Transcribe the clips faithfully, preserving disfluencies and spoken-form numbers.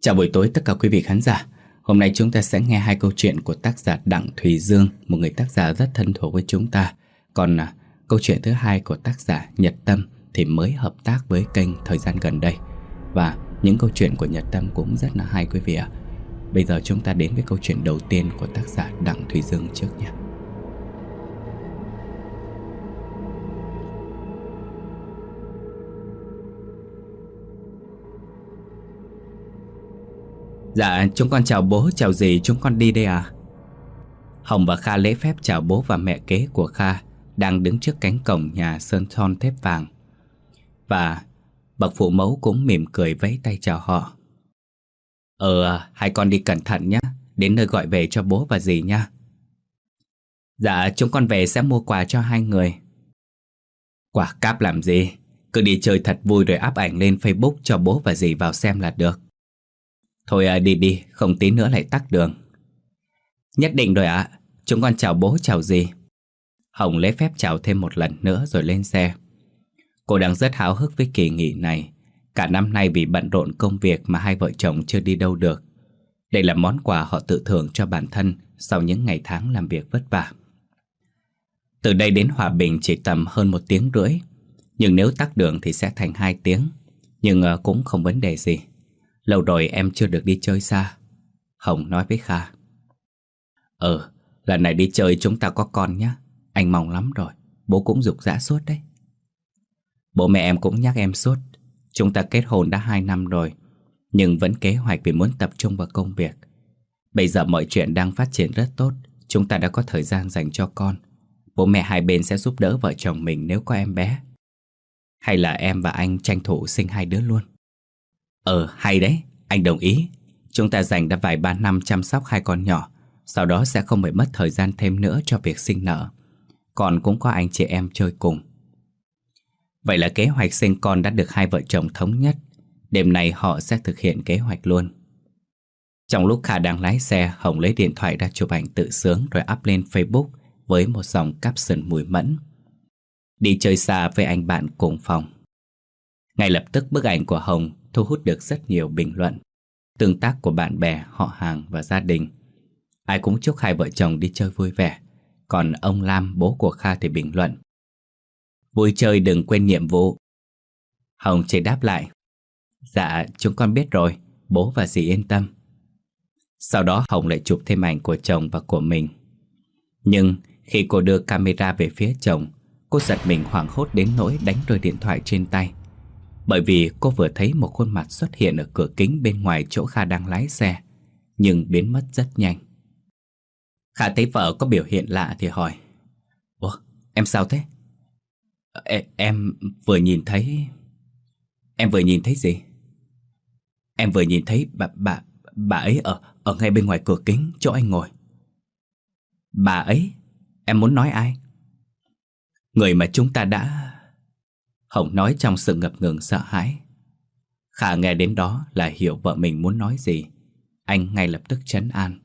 Chào buổi tối tất cả quý vị khán giả. Hôm nay chúng ta sẽ nghe hai câu chuyện của tác giả Đặng Thùy Dương, một người tác giả rất thân thuộc với chúng ta. Còn à, câu chuyện thứ hai của tác giả Nhật Tâm thì mới hợp tác với kênh thời gian gần đây. Và những câu chuyện của Nhật Tâm cũng rất là hay quý vị ạ. Bây giờ chúng ta đến với câu chuyện đầu tiên của tác giả Đặng Thùy Dương trước nhé. Dạ, chúng con chào bố, chào dì, chúng con đi đây à? Hồng và Kha lễ phép chào bố và mẹ kế của Kha đang đứng trước cánh cổng nhà sơn son thép vàng. Và bậc phụ mẫu cũng mỉm cười vẫy tay chào họ. Ờ, hai con đi cẩn thận nhé, đến nơi gọi về cho bố và dì nha. Dạ, chúng con về sẽ mua quà cho hai người. Quà cáp làm gì? Cứ đi chơi thật vui rồi up ảnh lên Facebook cho bố và dì vào xem là được. Thôi à, đi đi, không tí nữa lại tắc đường. Nhất định rồi ạ, à. Chúng con chào bố chào dì. Hồng lễ phép chào thêm một lần nữa rồi lên xe. Cô đang rất háo hức với kỳ nghỉ này. Cả năm nay vì bận rộn công việc mà hai vợ chồng chưa đi đâu được. Đây là món quà họ tự thưởng cho bản thân sau những ngày tháng làm việc vất vả. Từ đây đến Hòa Bình chỉ tầm hơn một tiếng rưỡi. Nhưng nếu tắc đường thì sẽ thành hai tiếng. Nhưng uh, cũng không vấn đề gì. Lâu rồi em chưa được đi chơi xa. Hồng nói với Kha. Ờ, lần này đi chơi chúng ta có con nhé. Anh mong lắm rồi. Bố cũng giục giã suốt đấy. Bố mẹ em cũng nhắc em suốt. Chúng ta kết hôn đã hai năm rồi, nhưng vẫn kế hoạch vì muốn tập trung vào công việc. Bây giờ mọi chuyện đang phát triển rất tốt. Chúng ta đã có thời gian dành cho con. Bố mẹ hai bên sẽ giúp đỡ vợ chồng mình nếu có em bé. Hay là em và anh tranh thủ sinh hai đứa luôn? Ờ, hay đấy, anh đồng ý. Chúng ta dành đã vài ba năm chăm sóc hai con nhỏ. Sau đó sẽ không phải mất thời gian thêm nữa cho việc sinh nở. Còn cũng có anh chị em chơi cùng. Vậy là kế hoạch sinh con đã được hai vợ chồng thống nhất. Đêm nay họ sẽ thực hiện kế hoạch luôn. Trong lúc Kha đang lái xe, Hồng lấy điện thoại ra chụp ảnh tự sướng rồi up lên Facebook với một dòng caption mùi mẫn. Đi chơi xa với anh bạn cùng phòng. Ngay lập tức bức ảnh của Hồng thu hút được rất nhiều bình luận, tương tác của bạn bè, họ hàng và gia đình. Ai cũng chúc hai vợ chồng đi chơi vui vẻ. Còn ông Lam, bố của Kha thì bình luận: vui chơi đừng quên nhiệm vụ. Hồng chỉ đáp lại: dạ, chúng con biết rồi, bố và dì yên tâm. Sau đó Hồng lại chụp thêm ảnh của chồng và của mình. Nhưng khi cô đưa camera về phía chồng, cô giật mình hoảng hốt đến nỗi đánh rơi điện thoại trên tay. Bởi vì cô vừa thấy một khuôn mặt xuất hiện ở cửa kính bên ngoài chỗ Kha đang lái xe, nhưng biến mất rất nhanh. Kha thấy vợ có biểu hiện lạ thì hỏi: ủa, em sao thế? E, em vừa nhìn thấy... Em vừa nhìn thấy gì? Em vừa nhìn thấy bà, bà, bà ấy ở, ở ngay bên ngoài cửa kính chỗ anh ngồi. Bà ấy? Em muốn nói ai? Người mà chúng ta đã... Hồng nói trong sự ngập ngừng sợ hãi. Kha nghe đến đó là hiểu vợ mình muốn nói gì. Anh ngay lập tức trấn an: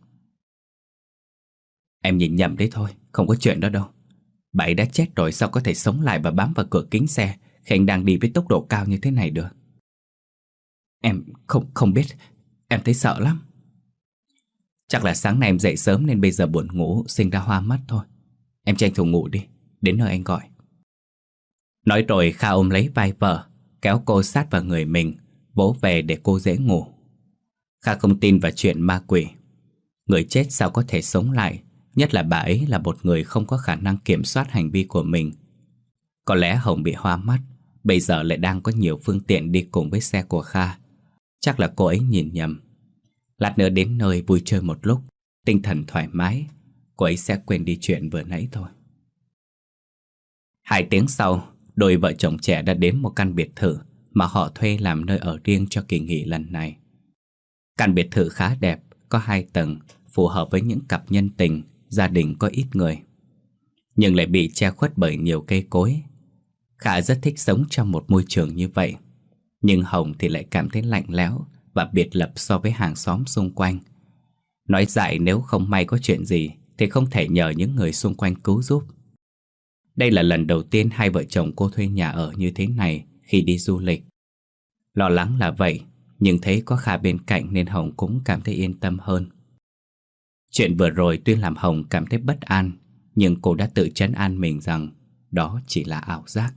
em nhìn nhầm đấy thôi, không có chuyện đó đâu. Bà ấy đã chết rồi, sao có thể sống lại và bám vào cửa kính xe khi anh đang đi với tốc độ cao như thế này được? Em không không biết, em thấy sợ lắm. Chắc là sáng nay em dậy sớm nên bây giờ buồn ngủ sinh ra hoa mắt thôi. Em tranh thủ ngủ đi, đến nơi anh gọi. Nói rồi Kha ôm lấy vai vợ, kéo cô sát vào người mình, vỗ về để cô dễ ngủ. Kha không tin vào chuyện ma quỷ. Người chết sao có thể sống lại, nhất là bà ấy là một người không có khả năng kiểm soát hành vi của mình. Có lẽ Hồng bị hoa mắt, bây giờ lại đang có nhiều phương tiện đi cùng với xe của Kha. Chắc là cô ấy nhìn nhầm. Lát nữa đến nơi vui chơi một lúc, tinh thần thoải mái, cô ấy sẽ quên đi chuyện vừa nãy thôi. Hai tiếng sau, đôi vợ chồng trẻ đã đến một căn biệt thự mà họ thuê làm nơi ở riêng cho kỳ nghỉ lần này. Căn biệt thự khá đẹp, có hai tầng, phù hợp với những cặp nhân tình, gia đình có ít người. Nhưng lại bị che khuất bởi nhiều cây cối. Kha rất thích sống trong một môi trường như vậy. Nhưng Hồng thì lại cảm thấy lạnh lẽo và biệt lập so với hàng xóm xung quanh. Nói dại nếu không may có chuyện gì thì không thể nhờ những người xung quanh cứu giúp. Đây là lần đầu tiên hai vợ chồng cô thuê nhà ở như thế này khi đi du lịch. Lo lắng là vậy, Nhưng thấy có Kha bên cạnh nên Hồng cũng cảm thấy yên tâm hơn. Chuyện vừa rồi tuy làm Hồng cảm thấy bất an, nhưng cô đã tự trấn an mình rằng đó chỉ là ảo giác.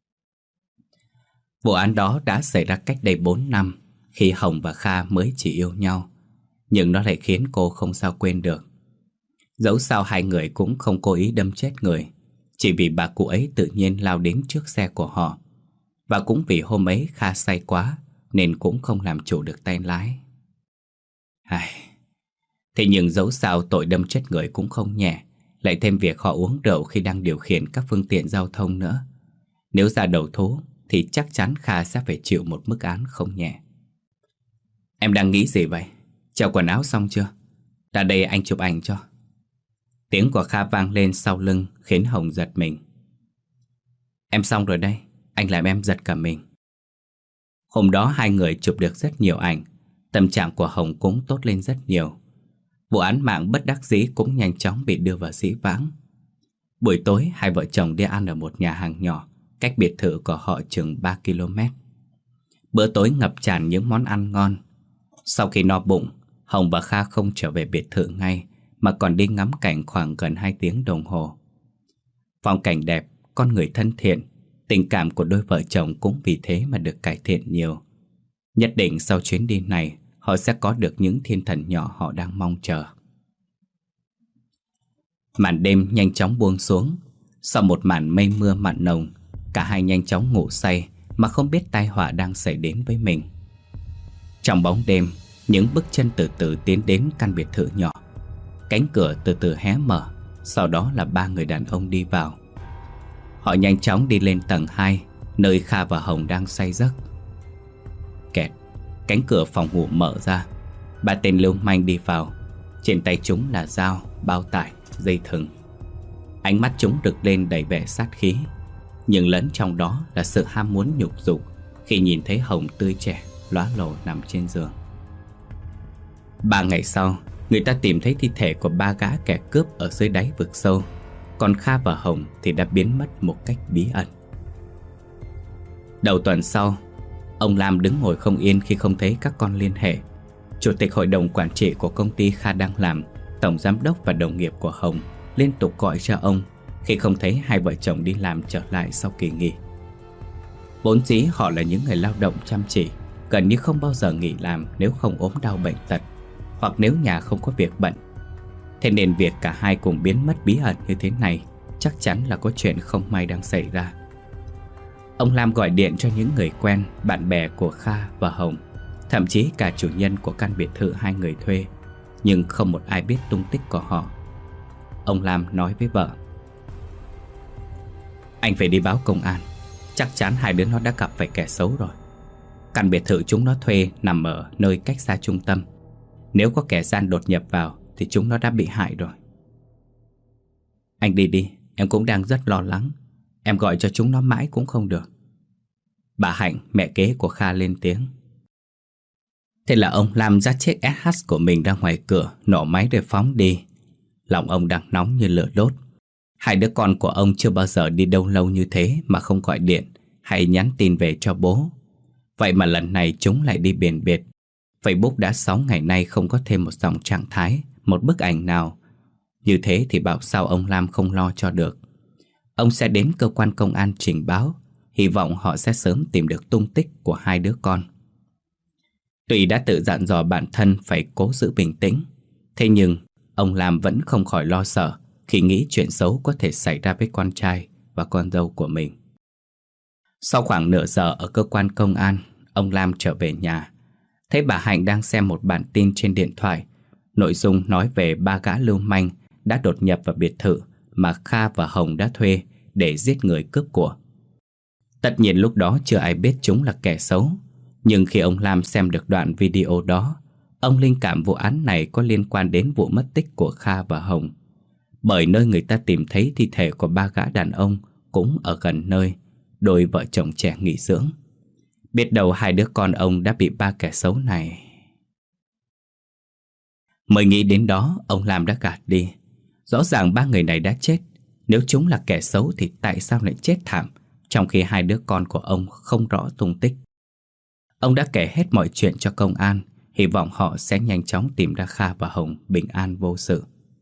Vụ án đó đã xảy ra cách đây bốn năm, khi Hồng và Kha mới chỉ yêu nhau. Nhưng nó lại khiến cô không sao quên được. Dẫu sao hai người cũng không cố ý đâm chết người, chỉ vì bà cụ ấy tự nhiên lao đến trước xe của họ. Và cũng vì hôm ấy Kha say quá nên cũng không làm chủ được tay lái. Ai... Thế nhưng dẫu sao tội đâm chết người cũng không nhẹ, lại thêm việc họ uống rượu khi đang điều khiển các phương tiện giao thông nữa. Nếu ra đầu thú thì chắc chắn Kha sẽ phải chịu một mức án không nhẹ. Em đang nghĩ gì vậy? Treo quần áo xong chưa? Ra đây anh chụp ảnh cho. Tiếng của Kha vang lên sau lưng khiến Hồng giật mình. Em xong rồi đây, anh làm em giật cả mình. Hôm đó hai người chụp được rất nhiều ảnh, tâm trạng của Hồng cũng tốt lên rất nhiều. Vụ án mạng bất đắc dĩ cũng nhanh chóng bị đưa vào dĩ vãng. Buổi tối hai vợ chồng đi ăn ở một nhà hàng nhỏ cách biệt thự của họ chừng ba ki lô mét. Bữa tối ngập tràn những món ăn ngon. Sau khi no bụng, Hồng và Kha không trở về biệt thự ngay mà còn đi ngắm cảnh khoảng gần hai tiếng đồng hồ. Phong cảnh đẹp, con người thân thiện, tình cảm của đôi vợ chồng cũng vì thế mà được cải thiện nhiều. Nhất định sau chuyến đi này họ sẽ có được những thiên thần nhỏ họ đang mong chờ. Màn đêm nhanh chóng buông xuống. Sau một màn mây mưa mặn nồng, cả hai nhanh chóng ngủ say mà không biết tai họa đang xảy đến với mình. Trong bóng đêm, những bước chân từ từ tiến đến căn biệt thự nhỏ. Cánh cửa từ từ hé mở, sau đó là ba người đàn ông đi vào. Họ nhanh chóng đi lên tầng hai, nơi Kha và Hồng đang say giấc. Kẹt, cánh cửa phòng ngủ mở ra. Ba tên lưu manh đi vào. Trên tay chúng là dao, bao tải, dây thừng. Ánh mắt chúng rực lên đầy vẻ sát khí, nhưng lẫn trong đó là sự ham muốn nhục dục khi nhìn thấy Hồng tươi trẻ, lóa lồ nằm trên giường. Ba ngày sau, người ta tìm thấy thi thể của ba gã kẻ cướp ở dưới đáy vực sâu. Còn Kha và Hồng thì đã biến mất một cách bí ẩn. Đầu tuần sau, ông Lam đứng ngồi không yên khi không thấy các con liên hệ. Chủ tịch hội đồng quản trị của công ty Kha đang làm, tổng giám đốc và đồng nghiệp của Hồng liên tục gọi cho ông khi không thấy hai vợ chồng đi làm trở lại sau kỳ nghỉ. Vốn dĩ họ là những người lao động chăm chỉ, gần như không bao giờ nghỉ làm nếu không ốm đau bệnh tật, hoặc nếu nhà không có việc bận. Thế nên việc cả hai cùng biến mất bí ẩn như thế này chắc chắn là có chuyện không may đang xảy ra. Ông Lam gọi điện cho những người quen, bạn bè của Kha và Hồng, thậm chí cả chủ nhân của căn biệt thự hai người thuê, nhưng không một ai biết tung tích của họ. Ông Lam nói với vợ: Anh phải đi báo công an. Chắc chắn hai đứa nó đã gặp phải kẻ xấu rồi. Căn biệt thự chúng nó thuê nằm ở nơi cách xa trung tâm. Nếu có kẻ gian đột nhập vào thì chúng nó đã bị hại rồi. Anh đi đi, em cũng đang rất lo lắng. Em gọi cho chúng nó mãi cũng không được. Bà Hạnh, mẹ kế của Kha lên tiếng. Thế là ông Lam dắt chiếc ét hát của mình ra ngoài cửa, nổ máy để phóng đi. Lòng ông đang nóng như lửa đốt. Hai đứa con của ông chưa bao giờ đi đâu lâu như thế mà không gọi điện hay nhắn tin về cho bố. Vậy mà lần này chúng lại đi biển biệt. Facebook đã sáu ngày nay không có thêm một dòng trạng thái, một bức ảnh nào. Như thế thì bảo sao ông Lam không lo cho được. Ông sẽ đến cơ quan công an trình báo, hy vọng họ sẽ sớm tìm được tung tích của hai đứa con. Tuy đã tự dặn dò bản thân phải cố giữ bình tĩnh, thế nhưng ông Lam vẫn không khỏi lo sợ khi nghĩ chuyện xấu có thể xảy ra với con trai và con dâu của mình. Sau khoảng nửa giờ ở cơ quan công an, ông Lam trở về nhà. Thấy bà Hạnh đang xem một bản tin trên điện thoại. Nội dung nói về ba gã lưu manh đã đột nhập vào biệt thự mà Kha và Hồng đã thuê để giết người cướp của. Tất nhiên lúc đó chưa ai biết chúng là kẻ xấu. Nhưng khi ông Lam xem được đoạn video đó, ông linh cảm vụ án này có liên quan đến vụ mất tích của Kha và Hồng. Bởi nơi người ta tìm thấy thi thể của ba gã đàn ông cũng ở gần nơi đôi vợ chồng trẻ nghỉ dưỡng. Biết đâu hai đứa con ông đã bị ba kẻ xấu này. Mới nghĩ đến đó, ông Lam đã gạt đi. Rõ ràng ba người này đã chết. Nếu chúng là kẻ xấu thì tại sao lại chết thảm, trong khi hai đứa con của ông không rõ tung tích. Ông đã kể hết mọi chuyện cho công an, hy vọng họ sẽ nhanh chóng tìm ra Kha và Hồng bình an vô sự.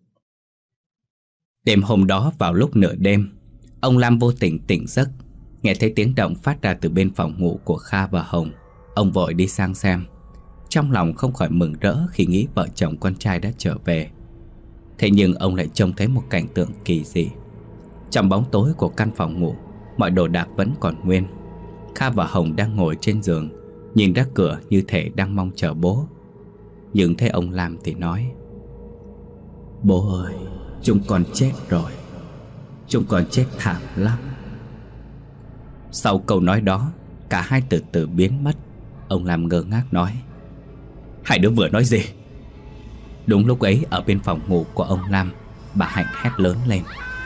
Đêm hôm đó vào lúc nửa đêm, ông Lam vô tình tỉnh giấc, nghe thấy tiếng động phát ra từ bên phòng ngủ của Kha và Hồng. Ông vội đi sang xem, trong lòng không khỏi mừng rỡ khi nghĩ vợ chồng con trai đã trở về. Thế nhưng ông lại trông thấy một cảnh tượng kỳ dị. Trong bóng tối của căn phòng ngủ, mọi đồ đạc vẫn còn nguyên. Kha và Hồng đang ngồi trên giường, nhìn ra cửa như thể đang mong chờ bố. Nhưng thấy ông Lam thì nói: "Bố ơi, chúng con chết rồi. Chúng con chết thảm lắm." Sau câu nói đó, cả hai từ từ biến mất. Ông Lam ngơ ngác nói: "Hai đứa vừa nói gì?" Đúng lúc ấy, ở bên phòng ngủ của ông Lam, bà Hạnh hét lớn lên: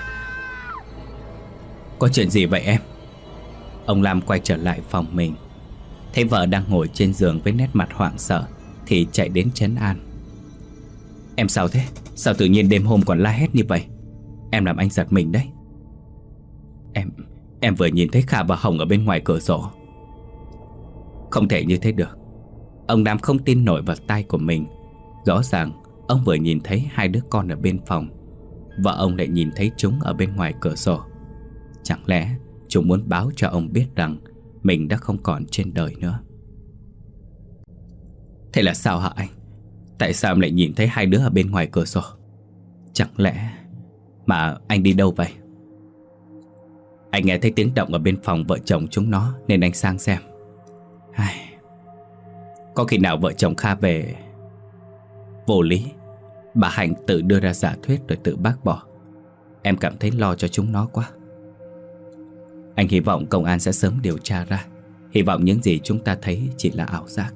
"Có chuyện gì vậy em?" Ông Lam quay trở lại phòng mình, thấy vợ đang ngồi trên giường với nét mặt hoảng sợ thì chạy đến trấn an: "Em sao thế? Sao tự nhiên đêm hôm còn la hét như vậy? Em làm anh giật mình đấy." Em Em vừa nhìn thấy Kha và Hồng ở bên ngoài cửa sổ." "Không thể như thế được." Ông Nam không tin nổi vào tai của mình. Rõ ràng ông vừa nhìn thấy hai đứa con ở bên phòng, và ông lại nhìn thấy chúng ở bên ngoài cửa sổ. Chẳng lẽ chúng muốn báo cho ông biết rằng mình đã không còn trên đời nữa? "Thế là sao hả anh? Tại sao em lại nhìn thấy hai đứa ở bên ngoài cửa sổ? Chẳng lẽ... Mà anh đi đâu vậy?" "Anh nghe thấy tiếng động ở bên phòng vợ chồng chúng nó nên anh sang xem. Ai... Có khi nào vợ chồng Kha về..." Vô lý. Bà Hạnh tự đưa ra giả thuyết rồi tự bác bỏ. Em cảm thấy lo cho chúng nó quá. Anh hy vọng công an sẽ sớm điều tra ra. Hy vọng những gì chúng ta thấy chỉ là ảo giác.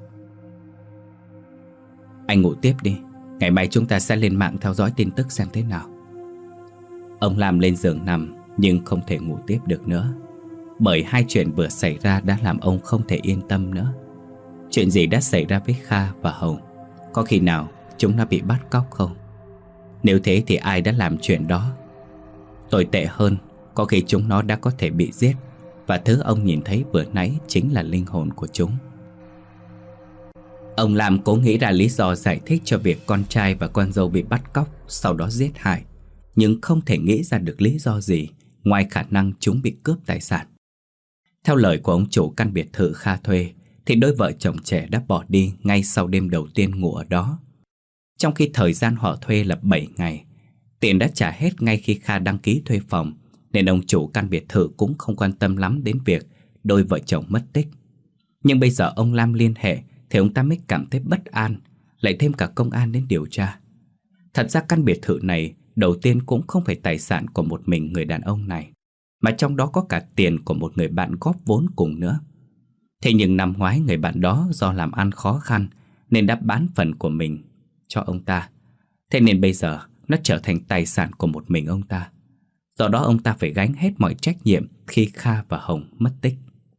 Anh ngủ tiếp đi, ngày mai chúng ta sẽ lên mạng theo dõi tin tức xem thế nào." Ông Lam lên giường nằm nhưng không thể ngủ tiếp được nữa, bởi hai chuyện vừa xảy ra đã làm ông không thể yên tâm nữa. Chuyện gì đã xảy ra với Kha và Hồng? Có khi nào chúng nó bị bắt cóc không? Nếu thế thì ai đã làm chuyện đó? Tồi tệ hơn, có khi chúng nó đã có thể bị giết, và thứ ông nhìn thấy vừa nãy chính là linh hồn của chúng. Ông Lam cố nghĩ ra lý do giải thích cho việc con trai và con dâu bị bắt cóc, sau đó giết hại, nhưng không thể nghĩ ra được lý do gì ngoài khả năng chúng bị cướp tài sản. Theo lời của ông chủ căn biệt thự Kha thuê, thì đôi vợ chồng trẻ đã bỏ đi ngay sau đêm đầu tiên ngủ ở đó. Trong khi thời gian họ thuê là bảy ngày, tiền đã trả hết ngay khi Kha đăng ký thuê phòng, nên ông chủ căn biệt thự cũng không quan tâm lắm đến việc đôi vợ chồng mất tích. Nhưng bây giờ ông Lam liên hệ thì ông ta mới cảm thấy bất an, lại thêm cả công an đến điều tra. Thật ra căn biệt thự này đầu tiên cũng không phải tài sản của một mình người đàn ông này, mà trong đó có cả tiền của một người bạn góp vốn cùng nữa. Thế nhưng năm ngoái người bạn đó do làm ăn khó khăn nên đã bán phần của mình cho ông ta. Thế nên bây giờ nó trở thành tài sản của một mình ông ta. Do đó ông ta phải gánh hết mọi trách nhiệm khi Kha và Hồng mất tích.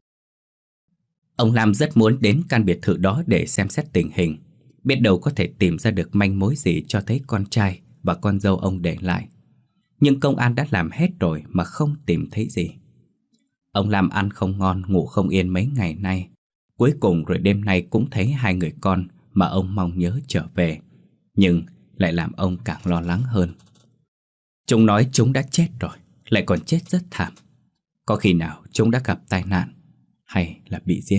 Ông Lam rất muốn đến căn biệt thự đó để xem xét tình hình, biết đâu có thể tìm ra được manh mối gì cho thấy con trai và con dâu ông để lại. Nhưng công an đã làm hết rồi mà không tìm thấy gì. Ông Lam ăn không ngon, ngủ không yên mấy ngày nay. Cuối cùng rồi đêm nay cũng thấy hai người con mà ông mong nhớ trở về, nhưng lại làm ông càng lo lắng hơn. Chúng nói chúng đã chết rồi, lại còn chết rất thảm. Có khi nào chúng đã gặp tai nạn hay là bị giết?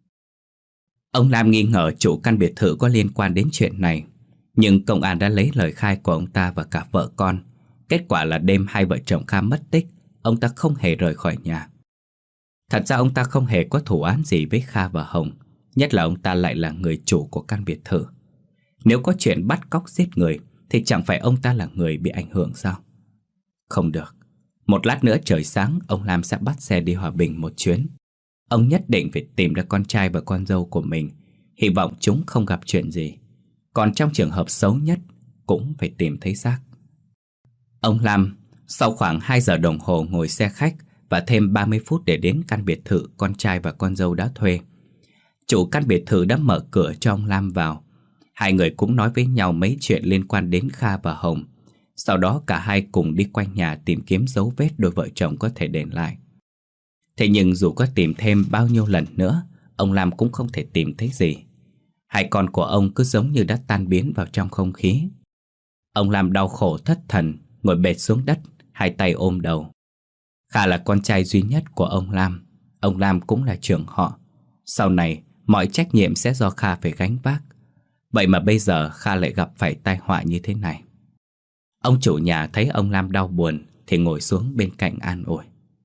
Ông Lam nghi ngờ chủ căn biệt thự có liên quan đến chuyện này, nhưng công an đã lấy lời khai của ông ta và cả vợ con. Kết quả là đêm hai vợ chồng Kha mất tích, ông ta không hề rời khỏi nhà. Thật ra ông ta không hề có thù oán gì với Kha và Hồng, nhất là ông ta lại là người chủ của căn biệt thự. Nếu có chuyện bắt cóc giết người thì chẳng phải ông ta là người bị ảnh hưởng sao? Không được. Một lát nữa trời sáng, ông Lam sẽ bắt xe đi Hòa Bình một chuyến. Ông nhất định phải tìm ra con trai và con dâu của mình, hy vọng chúng không gặp chuyện gì. Còn trong trường hợp xấu nhất cũng phải tìm thấy xác. Ông Lam sau khoảng hai giờ đồng hồ ngồi xe khách và thêm ba mươi phút để đến căn biệt thự con trai và con dâu đã thuê. Chủ căn biệt thự đã mở cửa cho ông Lam vào. Hai người cũng nói với nhau mấy chuyện liên quan đến Kha và Hồng. Sau đó cả hai cùng đi quanh nhà tìm kiếm dấu vết đôi vợ chồng có thể để lại. Thế nhưng dù có tìm thêm bao nhiêu lần nữa, ông Lam cũng không thể tìm thấy gì. Hai con của ông cứ giống như đã tan biến vào trong không khí. Ông Lam đau khổ thất thần, ngồi bệt xuống đất, hai tay ôm đầu. Kha là con trai duy nhất của ông Lam. Ông Lam cũng là trưởng họ. Sau này mọi trách nhiệm sẽ do Kha phải gánh vác. Vậy mà bây giờ Kha lại gặp phải tai họa như thế này. Ông chủ nhà thấy ông Lam đau buồn thì ngồi xuống bên cạnh an ủi.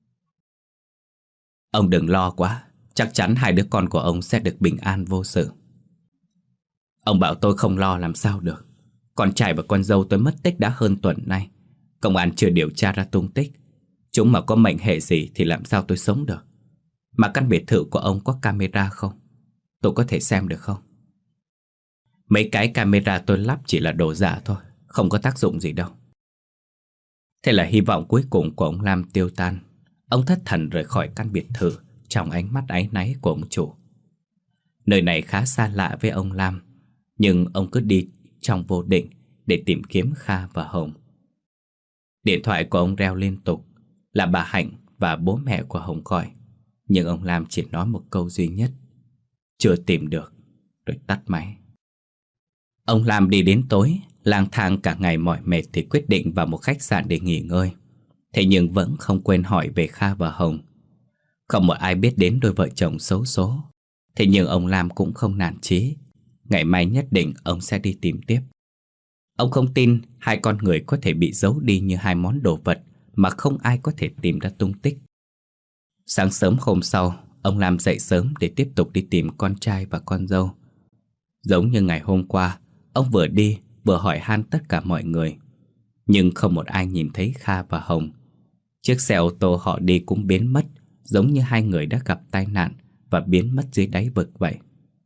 Ông đừng lo quá, chắc chắn hai đứa con của ông sẽ được bình an vô sự. Ông bảo tôi không lo làm sao được. Con trai và con dâu tôi mất tích đã hơn tuần nay. Công an chưa điều tra ra tung tích. Chúng mà có mệnh hệ gì thì làm sao tôi sống được. Mà căn biệt thự của ông có camera không? Tôi có thể xem được không? Mấy cái camera tôi lắp chỉ là đồ giả thôi, không có tác dụng gì đâu. Thế là hy vọng cuối cùng của ông Lam tiêu tan. Ông thất thần rời khỏi căn biệt thự trong ánh mắt áy náy của ông chủ. Nơi này khá xa lạ với ông Lam, nhưng ông cứ đi trong vô định để tìm kiếm Kha và Hồng. Điện thoại của ông reo liên tục, là bà Hạnh và bố mẹ của Hồng gọi. Nhưng ông Lam chỉ nói một câu duy nhất: chưa tìm được, rồi tắt máy. Ông Lam đi đến tối, lang thang cả ngày mỏi mệt thì quyết định vào một khách sạn để nghỉ ngơi. Thế nhưng vẫn không quên hỏi về Kha và Hồng. Không một ai biết đến đôi vợ chồng xấu số. Thế nhưng ông Lam cũng không nản chí. Ngày mai nhất định ông sẽ đi tìm tiếp. Ông không tin hai con người có thể bị giấu đi như hai món đồ vật mà không ai có thể tìm ra tung tích. Sáng sớm hôm sau, ông Lam dậy sớm để tiếp tục đi tìm con trai và con dâu. Giống như ngày hôm qua, ông vừa đi vừa hỏi han tất cả mọi người. Nhưng không một ai nhìn thấy Kha và Hồng. Chiếc xe ô tô họ đi cũng biến mất, giống như hai người đã gặp tai nạn và biến mất dưới đáy vực vậy.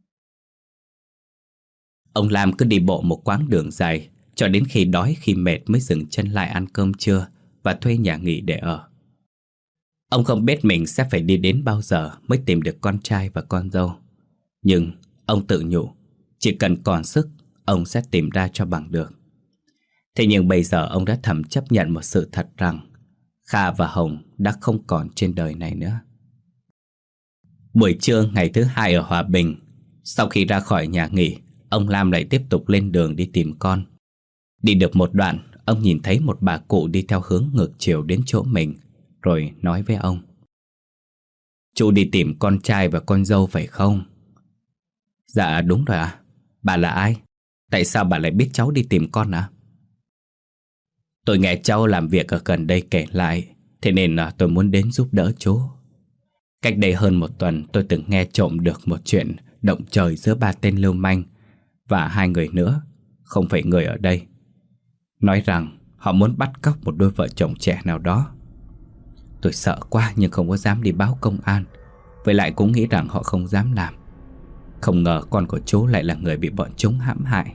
Ông Lam cứ đi bộ một quãng đường dài, cho đến khi đói khi mệt mới dừng chân lại ăn cơm trưa và thuê nhà nghỉ để ở. Ông không biết mình sẽ phải đi đến bao giờ mới tìm được con trai và con dâu. Nhưng ông tự nhủ, chỉ cần còn sức, ông sẽ tìm ra cho bằng được. Thế nhưng bây giờ ông đã thầm chấp nhận một sự thật rằng Kha và Hồng đã không còn trên đời này nữa. Buổi trưa ngày thứ hai ở Hòa Bình, sau khi ra khỏi nhà nghỉ, ông Lam lại tiếp tục lên đường đi tìm con. Đi được một đoạn, ông nhìn thấy một bà cụ đi theo hướng ngược chiều đến chỗ mình, rồi nói với ông: Chú đi tìm con trai và con dâu phải không? Dạ đúng rồi ạ. Bà là ai? Tại sao bà lại biết cháu đi tìm con ạ? Tôi nghe cháu làm việc ở gần đây kể lại, thế nên là tôi muốn đến giúp đỡ chú. Cách đây hơn một tuần tôi từng nghe trộm được một chuyện động trời giữa ba tên lưu manh và hai người nữa, không phải người ở đây. Nói rằng họ muốn bắt cóc một đôi vợ chồng trẻ nào đó. Tôi sợ quá nhưng không có dám đi báo công an. Với lại cũng nghĩ rằng họ không dám làm. Không ngờ con của chú lại là người bị bọn chúng hãm hại.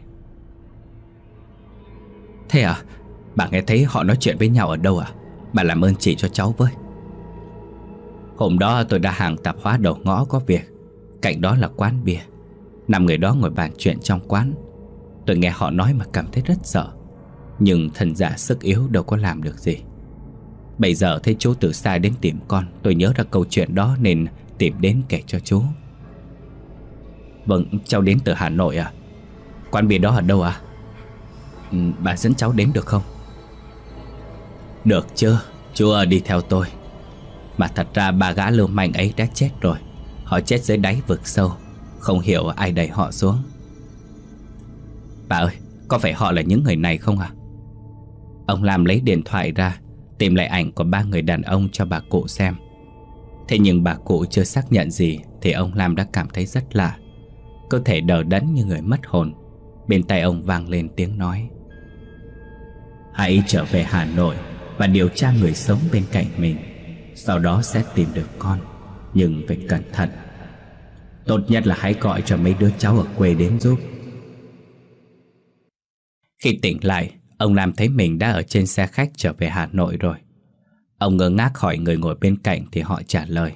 Thế à? Bà nghe thấy họ nói chuyện với nhau ở đâu à? Bà làm ơn chỉ cho cháu với. Hôm đó tôi đã hàng tạp hóa đầu ngõ có việc. Cạnh đó là quán bia. Năm người đó ngồi bàn chuyện trong quán. Tôi nghe họ nói mà cảm thấy rất sợ. Nhưng thần giả sức yếu đâu có làm được gì. Bây giờ thấy chú từ xa đến tìm con, tôi nhớ ra câu chuyện đó nên tìm đến kể cho chú. Vâng, cháu đến từ Hà Nội à? Quán bia đó ở đâu à? Ừ, bà dẫn cháu đến được không? Được chứ, chú ơi, đi theo tôi. Mà thật ra ba gã lưu manh ấy đã chết rồi. Họ chết dưới đáy vực sâu. Không hiểu ai đẩy họ xuống. Bà ơi, có phải họ là những người này không à? Ông Lam lấy điện thoại ra, tìm lại ảnh của ba người đàn ông cho bà cụ xem. Thế nhưng bà cụ chưa xác nhận gì thì ông Lam đã cảm thấy rất lạ. Cơ thể đờ đẫn như người mất hồn. Bên tai ông vang lên tiếng nói: Hãy trở về Hà Nội và điều tra người sống bên cạnh mình. Sau đó sẽ tìm được con. Nhưng phải cẩn thận. Tốt nhất là hãy gọi cho mấy đứa cháu ở quê đến giúp. Khi tỉnh lại, ông Lam thấy mình đã ở trên xe khách trở về Hà Nội rồi. Ông ngơ ngác hỏi người ngồi bên cạnh thì họ trả lời: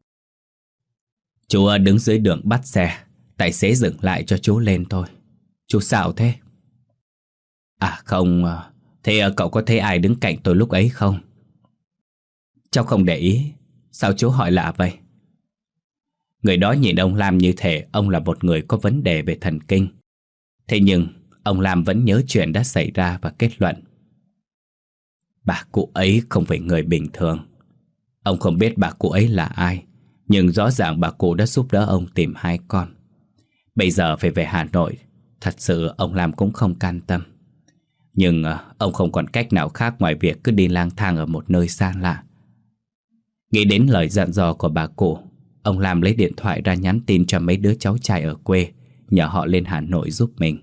Chú đứng dưới đường bắt xe. Tài xế dừng lại cho chú lên thôi. Chú sao thế? À không, thế cậu có thấy ai đứng cạnh tôi lúc ấy không? Cháu không để ý. Sao chú hỏi lạ vậy? Người đó nhìn ông Lam như thể ông là một người có vấn đề về thần kinh. Thế nhưng ông Lam vẫn nhớ chuyện đã xảy ra và kết luận: bà cụ ấy không phải người bình thường. Ông không biết bà cụ ấy là ai, nhưng rõ ràng bà cụ đã giúp đỡ ông tìm hai con. Bây giờ phải về Hà Nội. Thật sự ông Lam cũng không can tâm. Nhưng ông không còn cách nào khác ngoài việc cứ đi lang thang ở một nơi xa lạ. Nghĩ đến lời dặn dò của bà cụ, ông Lam lấy điện thoại ra nhắn tin cho mấy đứa cháu trai ở quê, nhờ họ lên Hà Nội giúp mình.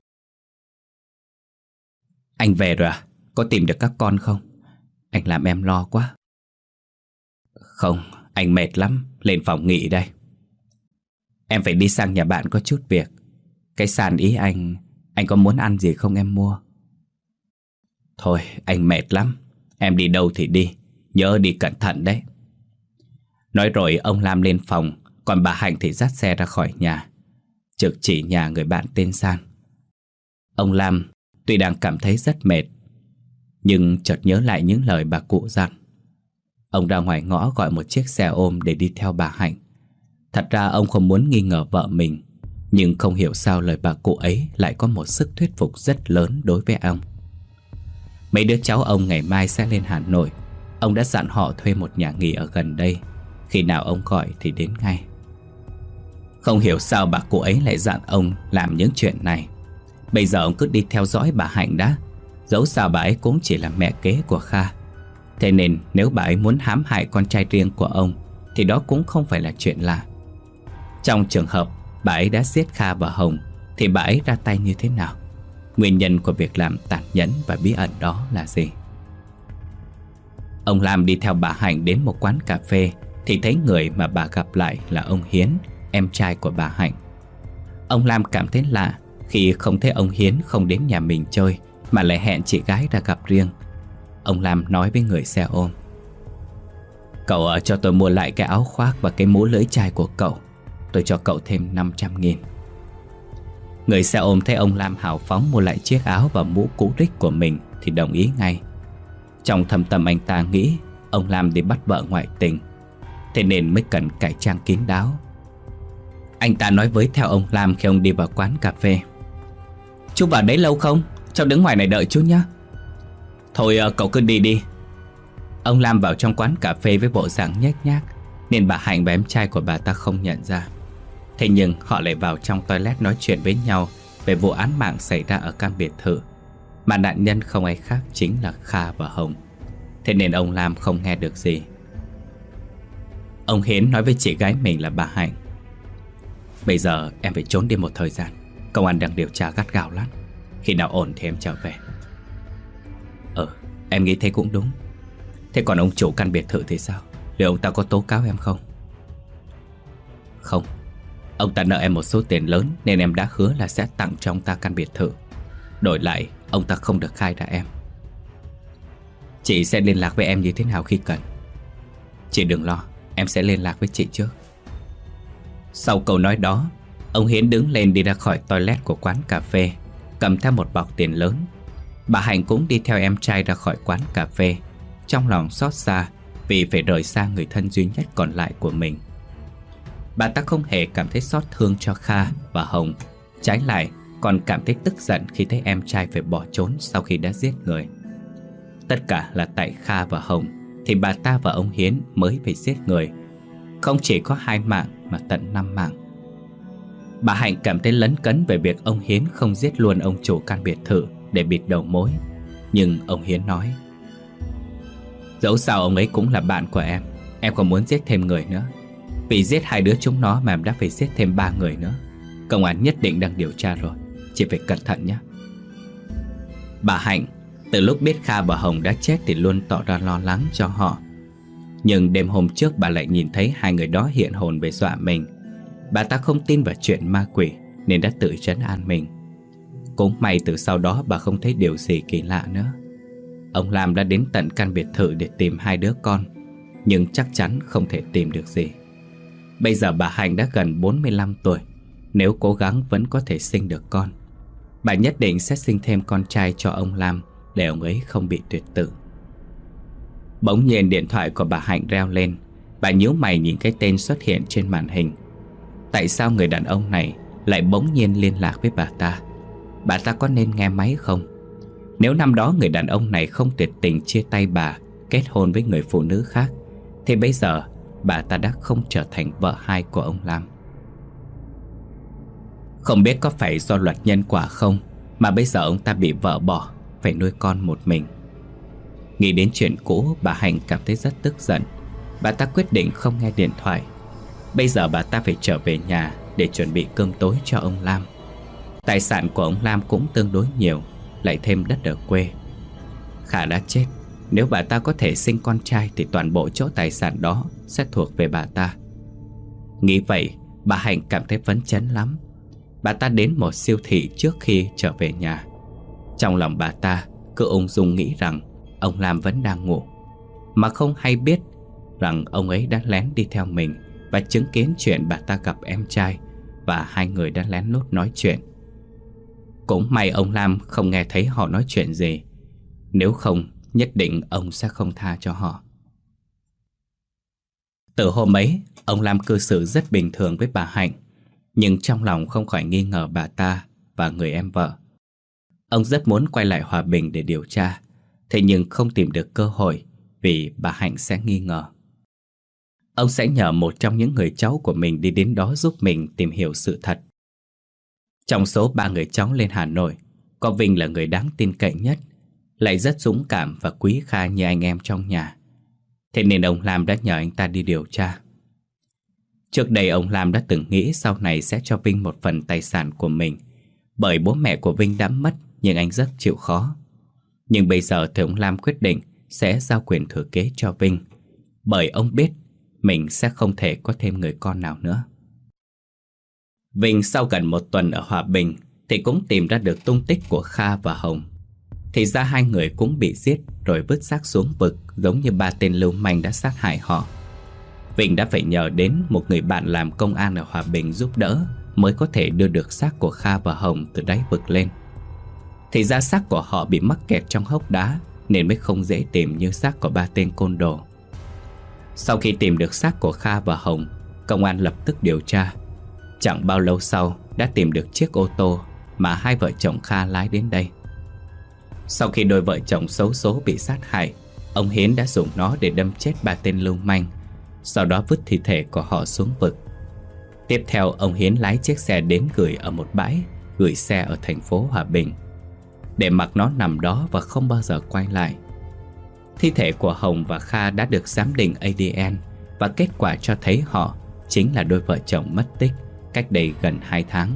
Anh về rồi à? Có tìm được các con không? Anh làm em lo quá. Không, anh mệt lắm, lên phòng nghỉ đây. Em phải đi sang nhà bạn có chút việc. Cái sàn ý anh, anh có muốn ăn gì không em mua? Thôi, anh mệt lắm. Em đi đâu thì đi, nhớ đi cẩn thận đấy. Nói rồi ông Lam lên phòng, còn bà Hạnh thì dắt xe ra khỏi nhà, trực chỉ nhà người bạn tên San. Ông Lam tuy đang cảm thấy rất mệt, nhưng chợt nhớ lại những lời bà cụ dặn. Ông ra ngoài ngõ gọi một chiếc xe ôm để đi theo bà Hạnh. Thật ra ông không muốn nghi ngờ vợ mình, nhưng không hiểu sao lời bà cụ ấy lại có một sức thuyết phục rất lớn đối với ông. Mấy đứa cháu ông ngày mai sẽ lên Hà Nội. Ông đã dặn họ thuê một nhà nghỉ ở gần đây, khi nào ông gọi thì đến ngay. Không hiểu sao bà cụ ấy lại dặn ông làm những chuyện này. Bây giờ ông cứ đi theo dõi bà Hạnh đã. Dẫu sao bà ấy cũng chỉ là mẹ kế của Kha. Thế nên nếu bà ấy muốn hãm hại con trai riêng của ông thì đó cũng không phải là chuyện lạ. Trong trường hợp bà ấy đã giết Kha và Hồng thì bà ấy ra tay như thế nào? Nguyên nhân của việc làm tàn nhẫn và bí ẩn đó là gì? Ông Lam đi theo bà Hạnh đến một quán cà phê thì thấy người mà bà gặp lại là ông Hiến, em trai của bà Hạnh. Ông Lam cảm thấy lạ khi không thấy ông Hiến không đến nhà mình chơi mà lại hẹn chị gái ra gặp riêng. Ông Lam nói với người xe ôm: Cậu cho tôi mua lại cái áo khoác và cái mũ lưỡi chai của cậu. Tôi cho cậu thêm năm trăm nghìn. Người xe ôm thấy ông Lam hào phóng mua lại chiếc áo và mũ cũ rích của mình thì đồng ý ngay. Trong thâm tâm anh ta nghĩ ông Lam đi bắt vợ ngoại tình, thế nên mới cần cải trang kín đáo. Anh ta nói với theo ông Lam khi ông đi vào quán cà phê: Chú vào đấy lâu không? Cháu đứng ngoài này đợi chú nhé. Thôi cậu cứ đi đi. Ông Lam vào trong quán cà phê với bộ dạng nhếch nhác, nên bà Hạnh và em trai của bà ta không nhận ra. Thế nhưng họ lại vào trong toilet nói chuyện với nhau về vụ án mạng xảy ra ở căn biệt thự, mà nạn nhân không ai khác chính là Kha và Hồng. Thế nên ông Lam không nghe được gì. Ông Hiến nói với chị gái mình là bà Hạnh: Bây giờ em phải trốn đi một thời gian. Công an đang điều tra gắt gao lắm. Khi nào ổn thì em trở về. Ừ, em nghĩ thế cũng đúng. Thế còn ông chủ căn biệt thự thì sao? Liệu ông ta có tố cáo em không? Không. Ông ta nợ em một số tiền lớn nên em đã hứa là sẽ tặng cho ông ta căn biệt thự. Đổi lại ông ta không được khai ra em. Chị sẽ liên lạc với em như thế nào khi cần. Chị đừng lo, em sẽ liên lạc với chị trước. Sau câu nói đó, ông Hiến đứng lên đi ra khỏi toilet của quán cà phê, cầm theo một bọc tiền lớn. Bà Hạnh cũng đi theo em trai ra khỏi quán cà phê, trong lòng xót xa vì phải rời xa người thân duy nhất còn lại của mình. Bà ta không hề cảm thấy xót thương cho Kha và Hồng, trái lại còn cảm thấy tức giận khi thấy em trai phải bỏ trốn sau khi đã giết người. Tất cả là tại Kha và Hồng thì bà ta và ông Hiến mới phải giết người. Không chỉ có hai mạng mà tận năm mạng. Bà Hạnh cảm thấy lấn cấn về việc ông Hiến không giết luôn ông chủ căn biệt thự để bịt đầu mối. Nhưng ông Hiến nói: Dẫu sao ông ấy cũng là bạn của em. Em không muốn giết thêm người nữa. Vì giết hai đứa chúng nó mà em đã phải giết thêm ba người nữa. Công an nhất định đang điều tra rồi. Chị phải cẩn thận nhé. Bà Hạnh từ lúc biết Kha và Hồng đã chết thì luôn tỏ ra lo lắng cho họ. Nhưng đêm hôm trước bà lại nhìn thấy hai người đó hiện hồn về dọa mình. Bà ta không tin vào chuyện ma quỷ nên đã tự trấn an mình. Cũng may từ sau đó bà không thấy điều gì kỳ lạ nữa. Ông Lam đã đến tận căn biệt thự để tìm hai đứa con, nhưng chắc chắn không thể tìm được gì. Bây giờ bà Hạnh đã gần bốn mươi lăm tuổi. Nếu cố gắng vẫn có thể sinh được con. Bà nhất định sẽ sinh thêm con trai cho ông Lam, để ông ấy không bị tuyệt tử. Bỗng nhiên điện thoại của bà Hạnh reo lên. Bà nhíu mày nhìn cái tên xuất hiện trên màn hình. Tại sao người đàn ông này lại bỗng nhiên liên lạc với bà ta? Bà ta có nên nghe máy không? Nếu năm đó người đàn ông này không tuyệt tình chia tay bà, kết hôn với người phụ nữ khác, thì bây giờ bà ta đã không trở thành vợ hai của ông Lam. Không biết có phải do luật nhân quả không mà bây giờ ông ta bị vợ bỏ, phải nuôi con một mình. Nghĩ đến chuyện cũ, bà Hạnh cảm thấy rất tức giận. Bà ta quyết định không nghe điện thoại. Bây giờ bà ta phải trở về nhà để chuẩn bị cơm tối cho ông Lam. Tài sản của ông Lam cũng tương đối nhiều, lại thêm đất ở quê. Kha đã chết, nếu bà ta có thể sinh con trai thì toàn bộ chỗ tài sản đó sẽ thuộc về bà ta. Nghĩ vậy, bà Hạnh cảm thấy phấn chấn lắm. Bà ta đến một siêu thị trước khi trở về nhà. Trong lòng bà ta cứ ung dung nghĩ rằng ông Lam vẫn đang ngủ, mà không hay biết rằng ông ấy đã lén đi theo mình và chứng kiến chuyện bà ta gặp em trai, và hai người đã lén lút nói chuyện. Cũng may ông Lam không nghe thấy họ nói chuyện gì, nếu không nhất định ông sẽ không tha cho họ. Từ hôm ấy, ông Lam cư xử rất bình thường với bà Hạnh, nhưng trong lòng không khỏi nghi ngờ bà ta và người em vợ. Ông rất muốn quay lại Hòa Bình để điều tra, thế nhưng không tìm được cơ hội vì bà Hạnh sẽ nghi ngờ. Ông sẽ nhờ một trong những người cháu của mình đi đến đó giúp mình tìm hiểu sự thật. Trong số ba người cháu lên Hà Nội, có Vinh là người đáng tin cậy nhất, lại rất dũng cảm và quý Kha như anh em trong nhà. Thế nên ông Lam đã nhờ anh ta đi điều tra. Trước đây ông Lam đã từng nghĩ sau này sẽ cho Vinh một phần tài sản của mình, bởi bố mẹ của Vinh đã mất nhưng anh rất chịu khó. Nhưng bây giờ thì ông Lam quyết định sẽ giao quyền thừa kế cho Vinh, bởi ông biết mình sẽ không thể có thêm người con nào nữa. Vinh sau gần một tuần ở Hòa Bình thì cũng tìm ra được tung tích của Kha và Hồng. Thì ra hai người cũng bị giết rồi vứt xác xuống vực, giống như ba tên lưu manh đã sát hại họ. Vinh đã phải nhờ đến một người bạn làm công an ở Hòa Bình giúp đỡ mới có thể đưa được xác của Kha và Hồng từ đáy vực lên. Thì ra xác của họ bị mắc kẹt trong hốc đá nên mới không dễ tìm như xác của ba tên côn đồ. Sau khi tìm được xác của Kha và Hồng, công an lập tức điều tra. Chẳng bao lâu sau đã tìm được chiếc ô tô mà hai vợ chồng Kha lái đến đây. Sau khi đôi vợ chồng xấu số bị sát hại, ông Hiến đã dùng nó để đâm chết ba tên lưu manh, sau đó vứt thi thể của họ xuống vực. Tiếp theo ông Hiến lái chiếc xe đến gửi ở một bãi gửi xe ở thành phố Hòa Bình, để mặc nó nằm đó và không bao giờ quay lại. Thi thể của Hồng và Kha đã được giám định a đê en và kết quả cho thấy họ chính là đôi vợ chồng mất tích cách đây gần hai tháng.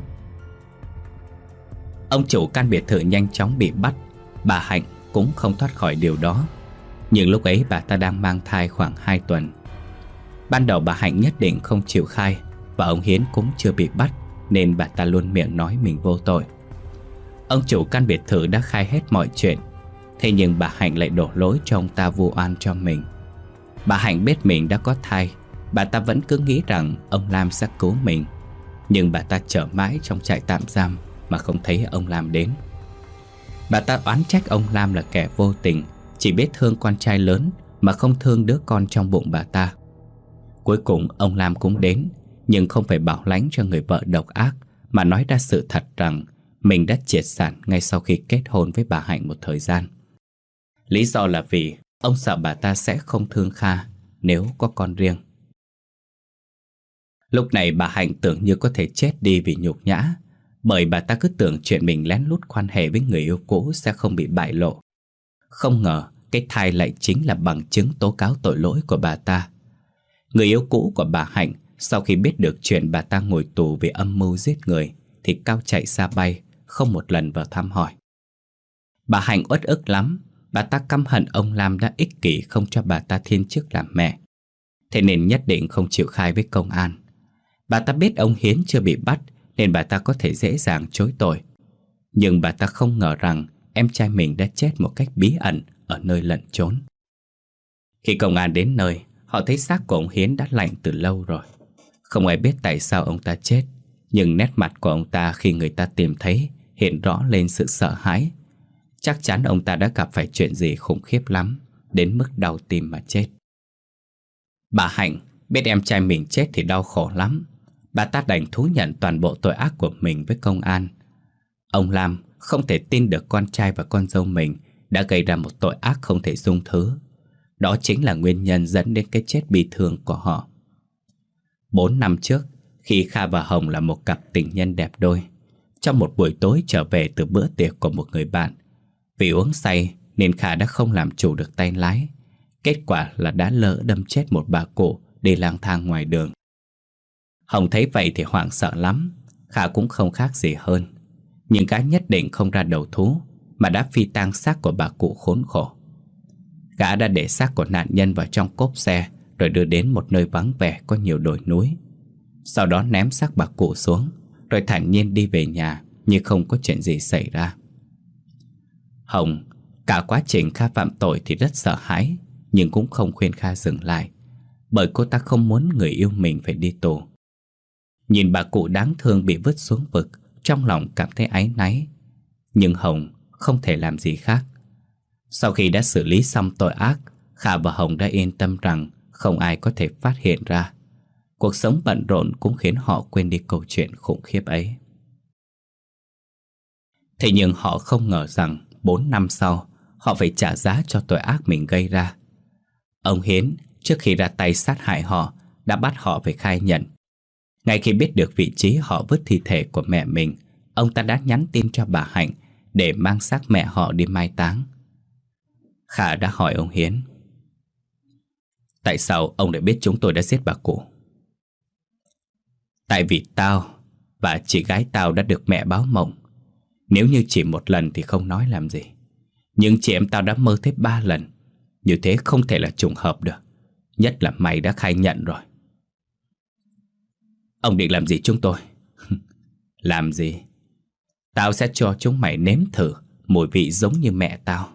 Ông chủ căn biệt thự nhanh chóng bị bắt. Bà Hạnh cũng không thoát khỏi điều đó, nhưng lúc ấy bà ta đang mang thai khoảng hai tuần. Ban đầu bà Hạnh nhất định không chịu khai, và ông Hiến cũng chưa bị bắt, nên bà ta luôn miệng nói mình vô tội. Ông chủ căn biệt thự đã khai hết mọi chuyện, thế nhưng bà Hạnh lại đổ lỗi cho ông ta vu oan cho mình. Bà Hạnh biết mình đã có thai, bà ta vẫn cứ nghĩ rằng ông Lam sẽ cứu mình, nhưng bà ta chờ mãi trong trại tạm giam mà không thấy ông Lam đến. Bà ta oán trách ông Lam là kẻ vô tình, chỉ biết thương con trai lớn mà không thương đứa con trong bụng bà ta. Cuối cùng ông Lam cũng đến, nhưng không phải bảo lãnh cho người vợ độc ác, mà nói ra sự thật rằng mình đã triệt sản ngay sau khi kết hôn với bà Hạnh một thời gian. Lý do là vì ông sợ bà ta sẽ không thương Kha nếu có con riêng. Lúc này bà Hạnh tưởng như có thể chết đi vì nhục nhã, bởi bà ta cứ tưởng chuyện mình lén lút quan hệ với người yêu cũ sẽ không bị bại lộ. Không ngờ cái thai lại chính là bằng chứng tố cáo tội lỗi của bà ta. Người yêu cũ của bà Hạnh sau khi biết được chuyện bà ta ngồi tù vì âm mưu giết người thì cao chạy xa bay, không một lần vào thăm hỏi. Bà Hạnh uất ức lắm. Bà ta căm hận ông Lam đã ích kỷ không cho bà ta thiên chức làm mẹ, thế nên nhất định không chịu khai với công an. Bà ta biết ông Hiến chưa bị bắt nên bà ta có thể dễ dàng chối tội. Nhưng bà ta không ngờ rằng em trai mình đã chết một cách bí ẩn ở nơi lẩn trốn. Khi công an đến nơi, họ thấy xác của ông Hiến đã lạnh từ lâu rồi. Không ai biết tại sao ông ta chết, nhưng nét mặt của ông ta khi người ta tìm thấy hiện rõ lên sự sợ hãi. Chắc chắn ông ta đã gặp phải chuyện gì khủng khiếp lắm, đến mức đau tim mà chết. Bà Hạnh biết em trai mình chết thì đau khổ lắm. bà ta đành thú nhận toàn bộ tội ác của mình với công an. Ông Lam không thể tin được con trai và con dâu mình đã gây ra một tội ác không thể dung thứ. Đó chính là nguyên nhân dẫn đến cái chết bi thương của họ. Bốn năm trước, khi Kha và Hồng là một cặp tình nhân đẹp đôi, trong một buổi tối trở về từ bữa tiệc của một người bạn, vì uống say nên Kha đã không làm chủ được tay lái. Kết quả là đã lỡ đâm chết một bà cụ đi lang thang ngoài đường. Hồng thấy vậy thì hoảng sợ lắm. Kha cũng không khác gì hơn, nhưng gã nhất định không ra đầu thú, mà đã phi tang xác của bà cụ khốn khổ. Gã đã để xác của nạn nhân vào trong cốp xe, rồi đưa đến một nơi vắng vẻ có nhiều đồi núi. Sau đó ném xác bà cụ xuống, rồi thản nhiên đi về nhà như không có chuyện gì xảy ra. Hồng, cả quá trình Kha phạm tội thì rất sợ hãi, nhưng cũng không khuyên Kha dừng lại, bởi cô ta không muốn người yêu mình phải đi tù. Nhìn bà cụ đáng thương bị vứt xuống vực, trong lòng cảm thấy áy náy. Nhưng Hồng không thể làm gì khác. Sau khi đã xử lý xong tội ác, Kha và Hồng đã yên tâm rằng không ai có thể phát hiện ra. Cuộc sống bận rộn cũng khiến họ quên đi câu chuyện khủng khiếp ấy. Thế nhưng họ không ngờ rằng bốn năm sau, họ phải trả giá cho tội ác mình gây ra. Ông Hiến, trước khi ra tay sát hại họ, đã bắt họ phải khai nhận. Ngay khi biết được vị trí họ vứt thi thể của mẹ mình, ông ta đã nhắn tin cho bà Hạnh để mang xác mẹ họ đi mai táng. Kha đã hỏi ông Hiến: tại sao ông lại biết chúng tôi đã giết bà cụ? Tại vì tao và chị gái tao đã được mẹ báo mộng. Nếu như chỉ một lần thì không nói làm gì, nhưng chị em tao đã mơ thấy ba lần. Như thế không thể là trùng hợp được. Nhất là mày đã khai nhận rồi. Ông định làm gì chúng tôi? Làm gì? Tao sẽ cho chúng mày nếm thử mùi vị giống như mẹ tao.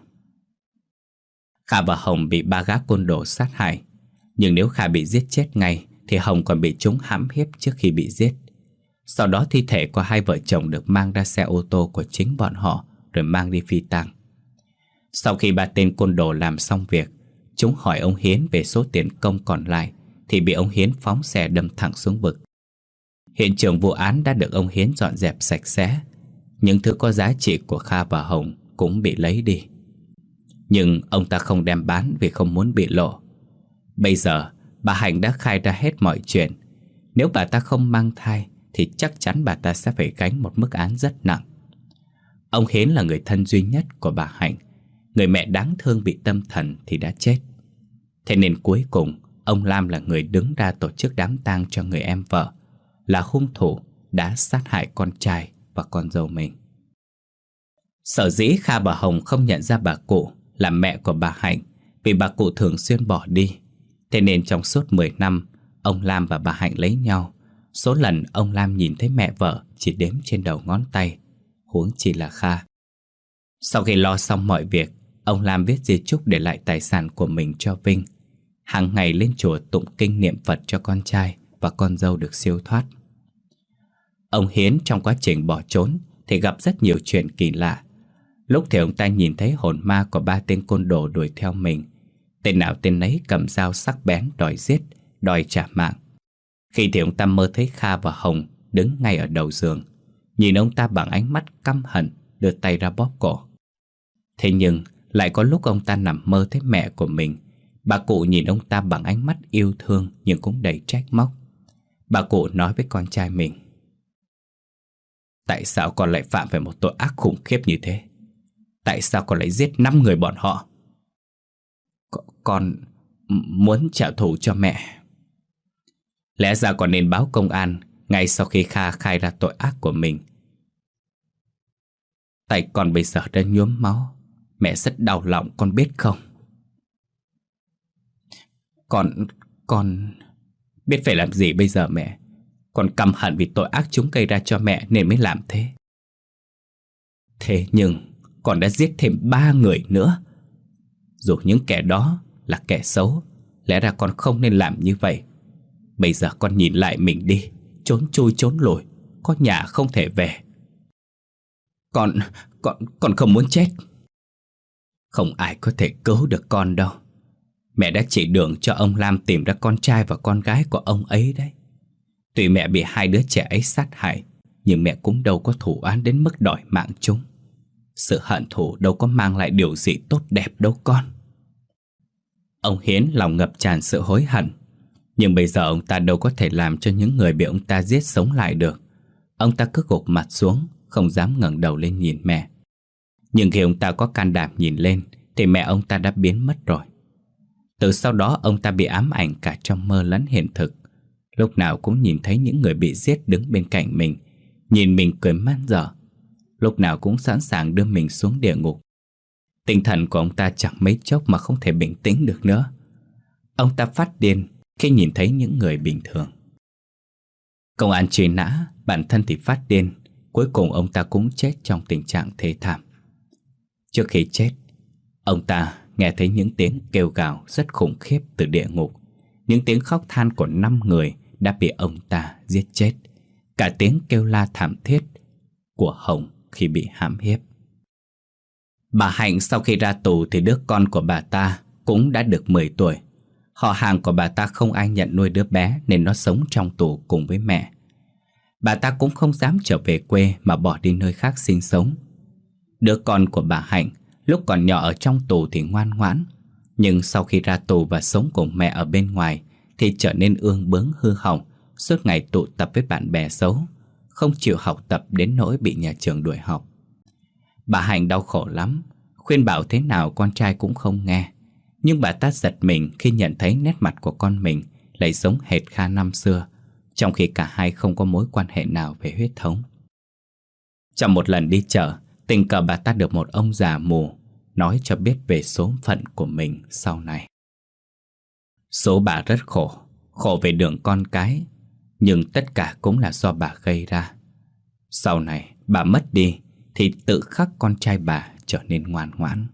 Kha và Hồng bị ba gã côn đồ sát hại. Nhưng nếu Kha bị giết chết ngay thì Hồng còn bị chúng hãm hiếp trước khi bị giết. Sau đó thi thể của hai vợ chồng được mang ra xe ô tô của chính bọn họ, rồi mang đi phi tang. Sau khi ba tên côn đồ làm xong việc, chúng hỏi ông Hiến về số tiền công còn lại, thì bị ông Hiến phóng xe đâm thẳng xuống vực. Hiện trường vụ án đã được ông Hiến dọn dẹp sạch sẽ. Những thứ có giá trị của Kha và Hồng cũng bị lấy đi. Nhưng ông ta không đem bán vì không muốn bị lộ. Bây giờ bà Hạnh đã khai ra hết mọi chuyện. Nếu bà ta không mang thai thì chắc chắn bà ta sẽ phải gánh một mức án rất nặng. Ông Hiến là người thân duy nhất của bà Hạnh. Người mẹ đáng thương bị tâm thần thì đã chết. Thế nên cuối cùng ông Lam là người đứng ra tổ chức đám tang cho người em vợ, là hung thủ đã sát hại con trai và con dâu mình. Sở dĩ Kha và Hồng không nhận ra bà cụ là mẹ của bà Hạnh vì bà cụ thường xuyên bỏ đi. Thế nên trong suốt mười năm ông Lam và bà Hạnh lấy nhau, số lần ông Lam nhìn thấy mẹ vợ chỉ đếm trên đầu ngón tay, huống chi là Kha. Sau khi lo xong mọi việc, ông Lam viết di chúc để lại tài sản của mình cho Vinh. Hàng ngày lên chùa tụng kinh niệm Phật cho con trai và con dâu được siêu thoát. Ông Hiến trong quá trình bỏ trốn thì gặp rất nhiều chuyện kỳ lạ. Lúc thì ông ta nhìn thấy hồn ma của ba tên côn đồ đuổi theo mình. Tên nào tên nấy cầm dao sắc bén đòi giết, đòi trả mạng. Khi thì ông ta mơ thấy Kha và Hồng đứng ngay ở đầu giường, nhìn ông ta bằng ánh mắt căm hận, đưa tay ra bóp cổ. Thế nhưng lại có lúc ông ta nằm mơ thấy mẹ của mình. Bà cụ nhìn ông ta bằng ánh mắt yêu thương nhưng cũng đầy trách móc. Bà cụ nói với con trai mình: tại sao con lại phạm phải một tội ác khủng khiếp như thế? Tại sao con lại giết năm người bọn họ? Con muốn trả thù cho mẹ. Lẽ ra con nên báo công an ngay sau khi Kha khai ra tội ác của mình. Tay con bây giờ đã nhuốm máu. Mẹ rất đau lòng, con biết không? Con... con... biết phải làm gì bây giờ mẹ? Con căm hận vì tội ác chúng gây ra cho mẹ nên mới làm thế. Thế nhưng con đã giết thêm ba người nữa. Dù những kẻ đó là kẻ xấu, lẽ ra con không nên làm như vậy. Bây giờ con nhìn lại mình đi, trốn chui trốn lùi, có nhà không thể về. Con... con... con không muốn chết. Không ai có thể cứu được con đâu. Mẹ đã chỉ đường cho ông Lam tìm ra con trai và con gái của ông ấy đấy. Tuy mẹ bị hai đứa trẻ ấy sát hại, nhưng mẹ cũng đâu có thù oán đến mức đòi mạng chúng. Sự hận thù đâu có mang lại điều gì tốt đẹp đâu con. Ông Hiến lòng ngập tràn sự hối hận. Nhưng bây giờ ông ta đâu có thể làm cho những người bị ông ta giết sống lại được. Ông ta cứ gục mặt xuống, không dám ngẩng đầu lên nhìn mẹ. Nhưng khi ông ta có can đảm nhìn lên thì mẹ ông ta đã biến mất rồi. Từ sau đó ông ta bị ám ảnh cả trong mơ lẫn hiện thực. Lúc nào cũng nhìn thấy những người bị giết đứng bên cạnh mình, nhìn mình cười man dở. Lúc nào cũng sẵn sàng đưa mình xuống địa ngục. Tinh thần của ông ta chẳng mấy chốc mà không thể bình tĩnh được nữa. Ông ta phát điên khi nhìn thấy những người bình thường. Công an truy nã, bản thân thì phát điên. Cuối cùng ông ta cũng chết trong tình trạng thê thảm. Trước khi chết, ông ta nghe thấy những tiếng kêu gào rất khủng khiếp từ địa ngục. Những tiếng khóc than của năm người đã bị ông ta giết chết. Cả tiếng kêu la thảm thiết của Hồng khi bị hãm hiếp. Bà Hạnh sau khi ra tù thì đứa con của bà ta cũng đã được mười tuổi. Họ hàng của bà ta không ai nhận nuôi đứa bé nên nó sống trong tù cùng với mẹ. Bà ta cũng không dám trở về quê mà bỏ đi nơi khác sinh sống. Đứa con của bà Hạnh lúc còn nhỏ ở trong tù thì ngoan ngoãn, nhưng sau khi ra tù và sống cùng mẹ ở bên ngoài thì trở nên ương bướng hư hỏng, suốt ngày tụ tập với bạn bè xấu, không chịu học tập đến nỗi bị nhà trường đuổi học. Bà Hạnh đau khổ lắm, khuyên bảo thế nào con trai cũng không nghe. Nhưng bà ta giật mình khi nhận thấy nét mặt của con mình lại giống hệt Kha năm xưa, trong khi cả hai không có mối quan hệ nào về huyết thống. Trong một lần đi chợ, tình cờ bà ta được một ông già mù nói cho biết về số phận của mình sau này. Số bà rất khổ, khổ về đường con cái, nhưng tất cả cũng là do bà gây ra. Sau này bà mất đi thì tự khắc con trai bà trở nên ngoan ngoãn.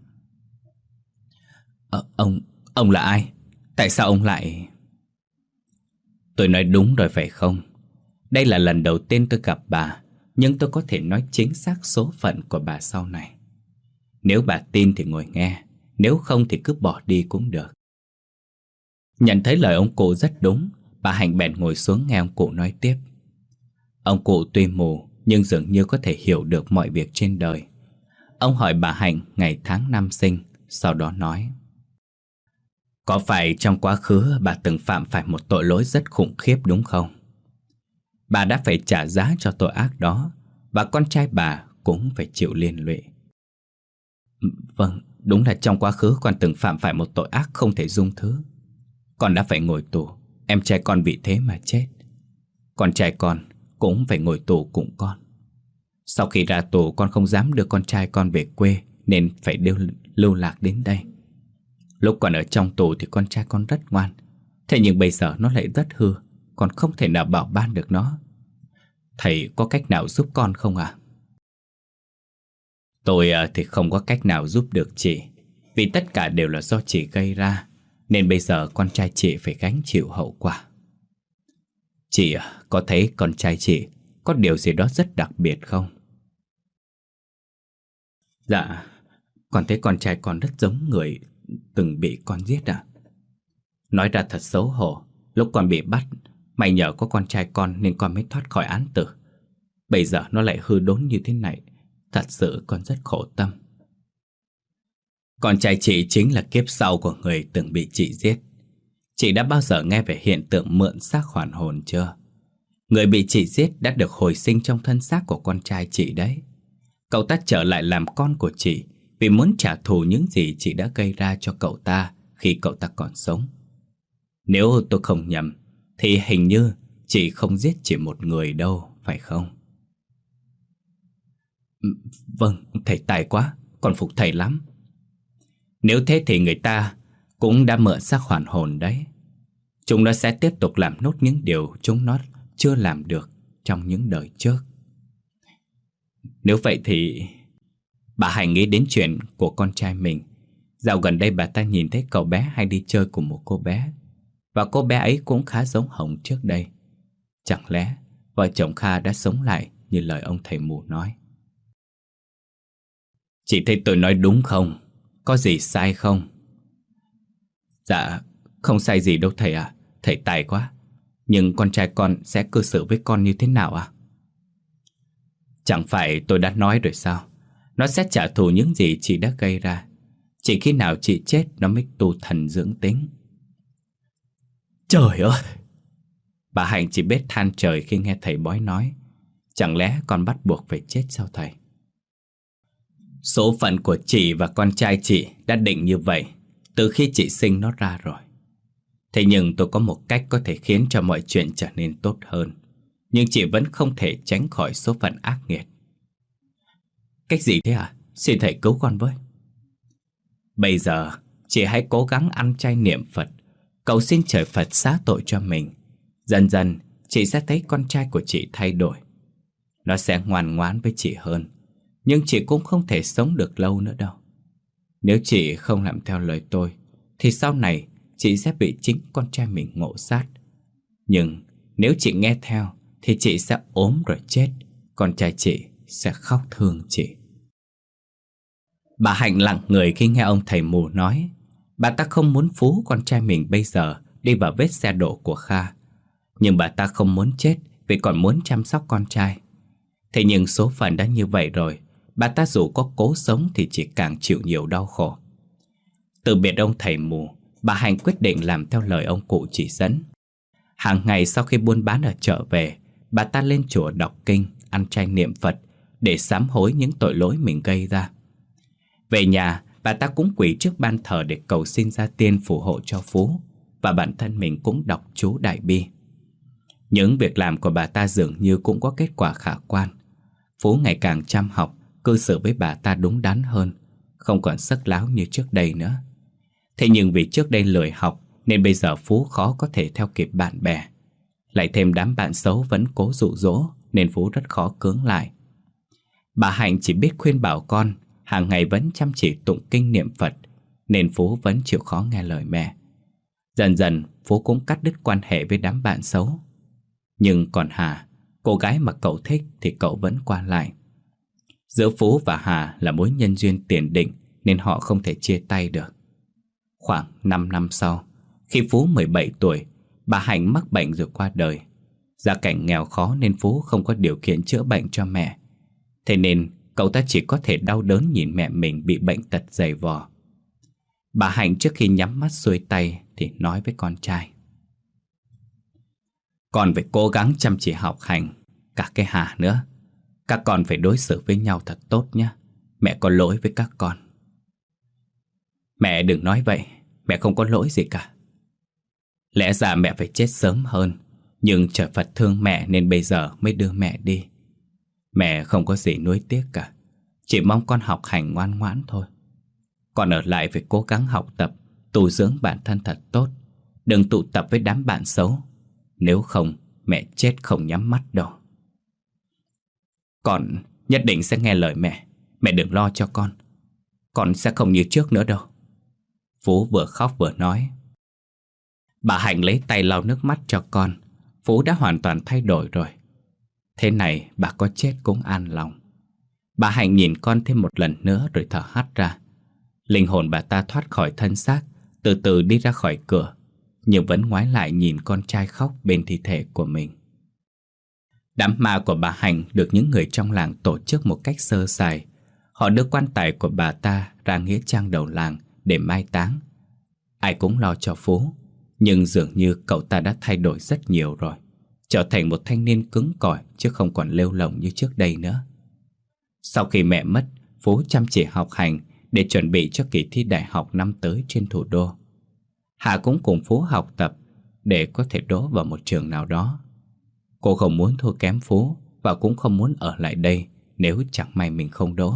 Ờ, ông, ông là ai? Tại sao ông lại... Tôi nói đúng rồi phải không? Đây là lần đầu tiên tôi gặp bà, nhưng tôi có thể nói chính xác số phận của bà sau này. Nếu bà tin thì ngồi nghe, nếu không thì cứ bỏ đi cũng được. Nhận thấy lời ông cụ rất đúng, bà Hạnh bèn ngồi xuống nghe ông cụ nói tiếp. Ông cụ tuy mù nhưng dường như có thể hiểu được mọi việc trên đời. Ông hỏi bà Hạnh ngày tháng năm sinh, sau đó nói: Có phải trong quá khứ bà từng phạm phải một tội lỗi rất khủng khiếp đúng không? Bà đã phải trả giá cho tội ác đó, và con trai bà cũng phải chịu liên lụy. Vâng, đúng là trong quá khứ con từng phạm phải một tội ác không thể dung thứ. Con đã phải ngồi tù, em trai con vì thế mà chết. Con trai con cũng phải ngồi tù cùng con. Sau khi ra tù con không dám đưa con trai con về quê nên phải đưa lưu lạc đến đây. Lúc còn ở trong tù thì con trai con rất ngoan, thế nhưng bây giờ nó lại rất hư, con không thể nào bảo ban được nó. Thầy có cách nào giúp con không ạ? À? Tôi thì không có cách nào giúp được chị, vì tất cả đều là do chị gây ra, nên bây giờ con trai chị phải gánh chịu hậu quả. Chị có thấy con trai chị có điều gì đó rất đặc biệt không? Dạ, con thấy con trai con rất giống người từng bị con giết ạ. À? Nói ra thật xấu hổ, lúc con bị bắt, may nhờ có con trai con nên con mới thoát khỏi án tử. Bây giờ nó lại hư đốn như thế này, thật sự con rất khổ tâm. Con trai chị chính là kiếp sau của người từng bị chị giết. Chị đã bao giờ nghe về hiện tượng mượn xác hoàn hồn chưa? Người bị chị giết đã được hồi sinh trong thân xác của con trai chị đấy. Cậu ta trở lại làm con của chị vì muốn trả thù những gì chị đã gây ra cho cậu ta khi cậu ta còn sống. Nếu tôi không nhầm thì hình như chị không giết chỉ một người đâu, phải không? Vâng, thầy tài quá, con phục thầy lắm. Nếu thế thì người ta cũng đã mượn xác hoàn hồn đấy. Chúng nó sẽ tiếp tục làm nốt những điều chúng nó chưa làm được trong những đời trước. Nếu vậy thì... Bà Hạnh nghĩ đến chuyện của con trai mình. Dạo gần đây bà ta nhìn thấy cậu bé hay đi chơi cùng một cô bé, và cô bé ấy cũng khá giống Hồng trước đây. Chẳng lẽ vợ chồng Kha đã sống lại như lời ông thầy mù nói? Chị thấy tôi nói đúng không? Có gì sai không? Dạ, không sai gì đâu thầy à. Thầy tài quá. Nhưng con trai con sẽ cư xử với con như thế nào à? Chẳng phải tôi đã nói rồi sao? Nó sẽ trả thù những gì chị đã gây ra. Chỉ khi nào chị chết nó mới tu thần dưỡng tính. Trời ơi! Bà Hạnh chỉ biết than trời khi nghe thầy bói nói. Chẳng lẽ con bắt buộc phải chết sao thầy? Số phận của chị và con trai chị đã định như vậy từ khi chị sinh nó ra rồi. Thế nhưng tôi có một cách có thể khiến cho mọi chuyện trở nên tốt hơn. Nhưng chị vẫn không thể tránh khỏi số phận ác nghiệt. Cách gì thế à? Xin thầy cứu con với. Bây giờ chị hãy cố gắng ăn chay niệm Phật, cầu xin trời Phật xá tội cho mình. Dần dần chị sẽ thấy con trai của chị thay đổi. Nó sẽ ngoan ngoãn với chị hơn. Nhưng chị cũng không thể sống được lâu nữa đâu. Nếu chị không làm theo lời tôi thì sau này chị sẽ bị chính con trai mình ngộ sát. Nhưng nếu chị nghe theo thì chị sẽ ốm rồi chết. Con trai chị sẽ khóc thương chị. Bà Hạnh lặng người khi nghe ông thầy mù nói. Bà ta không muốn Phú con trai mình bây giờ đi vào vết xe đổ của Kha. Nhưng bà ta không muốn chết vì còn muốn chăm sóc con trai. Thế nhưng số phận đã như vậy rồi. Bà ta dù có cố sống thì chỉ càng chịu nhiều đau khổ. Từ biệt ông thầy mù, bà Hạnh quyết định làm theo lời ông cụ chỉ dẫn. Hàng ngày sau khi buôn bán ở chợ về, bà ta lên chùa đọc kinh, ăn chay niệm Phật để sám hối những tội lỗi mình gây ra. Về nhà, bà ta cũng quỳ trước ban thờ để cầu xin gia tiên phù hộ cho Phú, và bản thân mình cũng đọc chú Đại Bi. Những việc làm của bà ta dường như cũng có kết quả khả quan. Phú ngày càng chăm học, cư xử với bà ta đúng đắn hơn, không còn sắc láo như trước đây nữa. Thế nhưng vì trước đây lười học nên bây giờ Phú khó có thể theo kịp bạn bè. Lại thêm đám bạn xấu vẫn cố dụ dỗ nên Phú rất khó cưỡng lại. Bà Hạnh chỉ biết khuyên bảo con hàng ngày vẫn chăm chỉ tụng kinh niệm Phật, nên Phú vẫn chịu khó nghe lời mẹ. Dần dần Phú cũng cắt đứt quan hệ với đám bạn xấu. Nhưng còn Hà, cô gái mà cậu thích thì cậu vẫn qua lại. Giữa Phú và Hà là mối nhân duyên tiền định nên họ không thể chia tay được. Khoảng năm năm sau, khi Phú mười bảy tuổi, bà Hạnh mắc bệnh rồi qua đời. Gia cảnh nghèo khó nên Phú không có điều kiện chữa bệnh cho mẹ. Thế nên cậu ta chỉ có thể đau đớn nhìn mẹ mình bị bệnh tật dày vò. Bà Hạnh trước khi nhắm mắt xuôi tay thì nói với con trai: Con phải cố gắng chăm chỉ học hành, cả cái Hà nữa. Các con phải đối xử với nhau thật tốt nhé. Mẹ có lỗi với các con. Mẹ đừng nói vậy, mẹ không có lỗi gì cả. Lẽ ra mẹ phải chết sớm hơn, nhưng trời Phật thương mẹ nên bây giờ mới đưa mẹ đi. Mẹ không có gì nuối tiếc cả, chỉ mong con học hành ngoan ngoãn thôi. Con ở lại phải cố gắng học tập, tu dưỡng bản thân thật tốt. Đừng tụ tập với đám bạn xấu. Nếu không, mẹ chết không nhắm mắt đâu. Con nhất định sẽ nghe lời mẹ. Mẹ đừng lo cho con. Con sẽ không như trước nữa đâu. Phú vừa khóc vừa nói. Bà Hạnh lấy tay lau nước mắt cho con. Phú đã hoàn toàn thay đổi rồi. Thế này bà có chết cũng an lòng. Bà Hạnh nhìn con thêm một lần nữa rồi thở hắt ra. Linh hồn bà ta thoát khỏi thân xác, từ từ đi ra khỏi cửa, nhưng vẫn ngoái lại nhìn con trai khóc bên thi thể của mình. Đám ma của bà Hạnh được những người trong làng tổ chức một cách sơ sài. Họ đưa quan tài của bà ta ra nghĩa trang đầu làng để mai táng. Ai cũng lo cho Phú, nhưng dường như cậu ta đã thay đổi rất nhiều rồi, trở thành một thanh niên cứng cỏi chứ không còn lêu lổng như trước đây nữa. Sau khi mẹ mất, Phú chăm chỉ học hành để chuẩn bị cho kỳ thi đại học năm tới trên thủ đô. Hà cũng cùng Phú học tập để có thể đỗ vào một trường nào đó. Cô không muốn thua kém Phú và cũng không muốn ở lại đây nếu chẳng may mình không đỗ.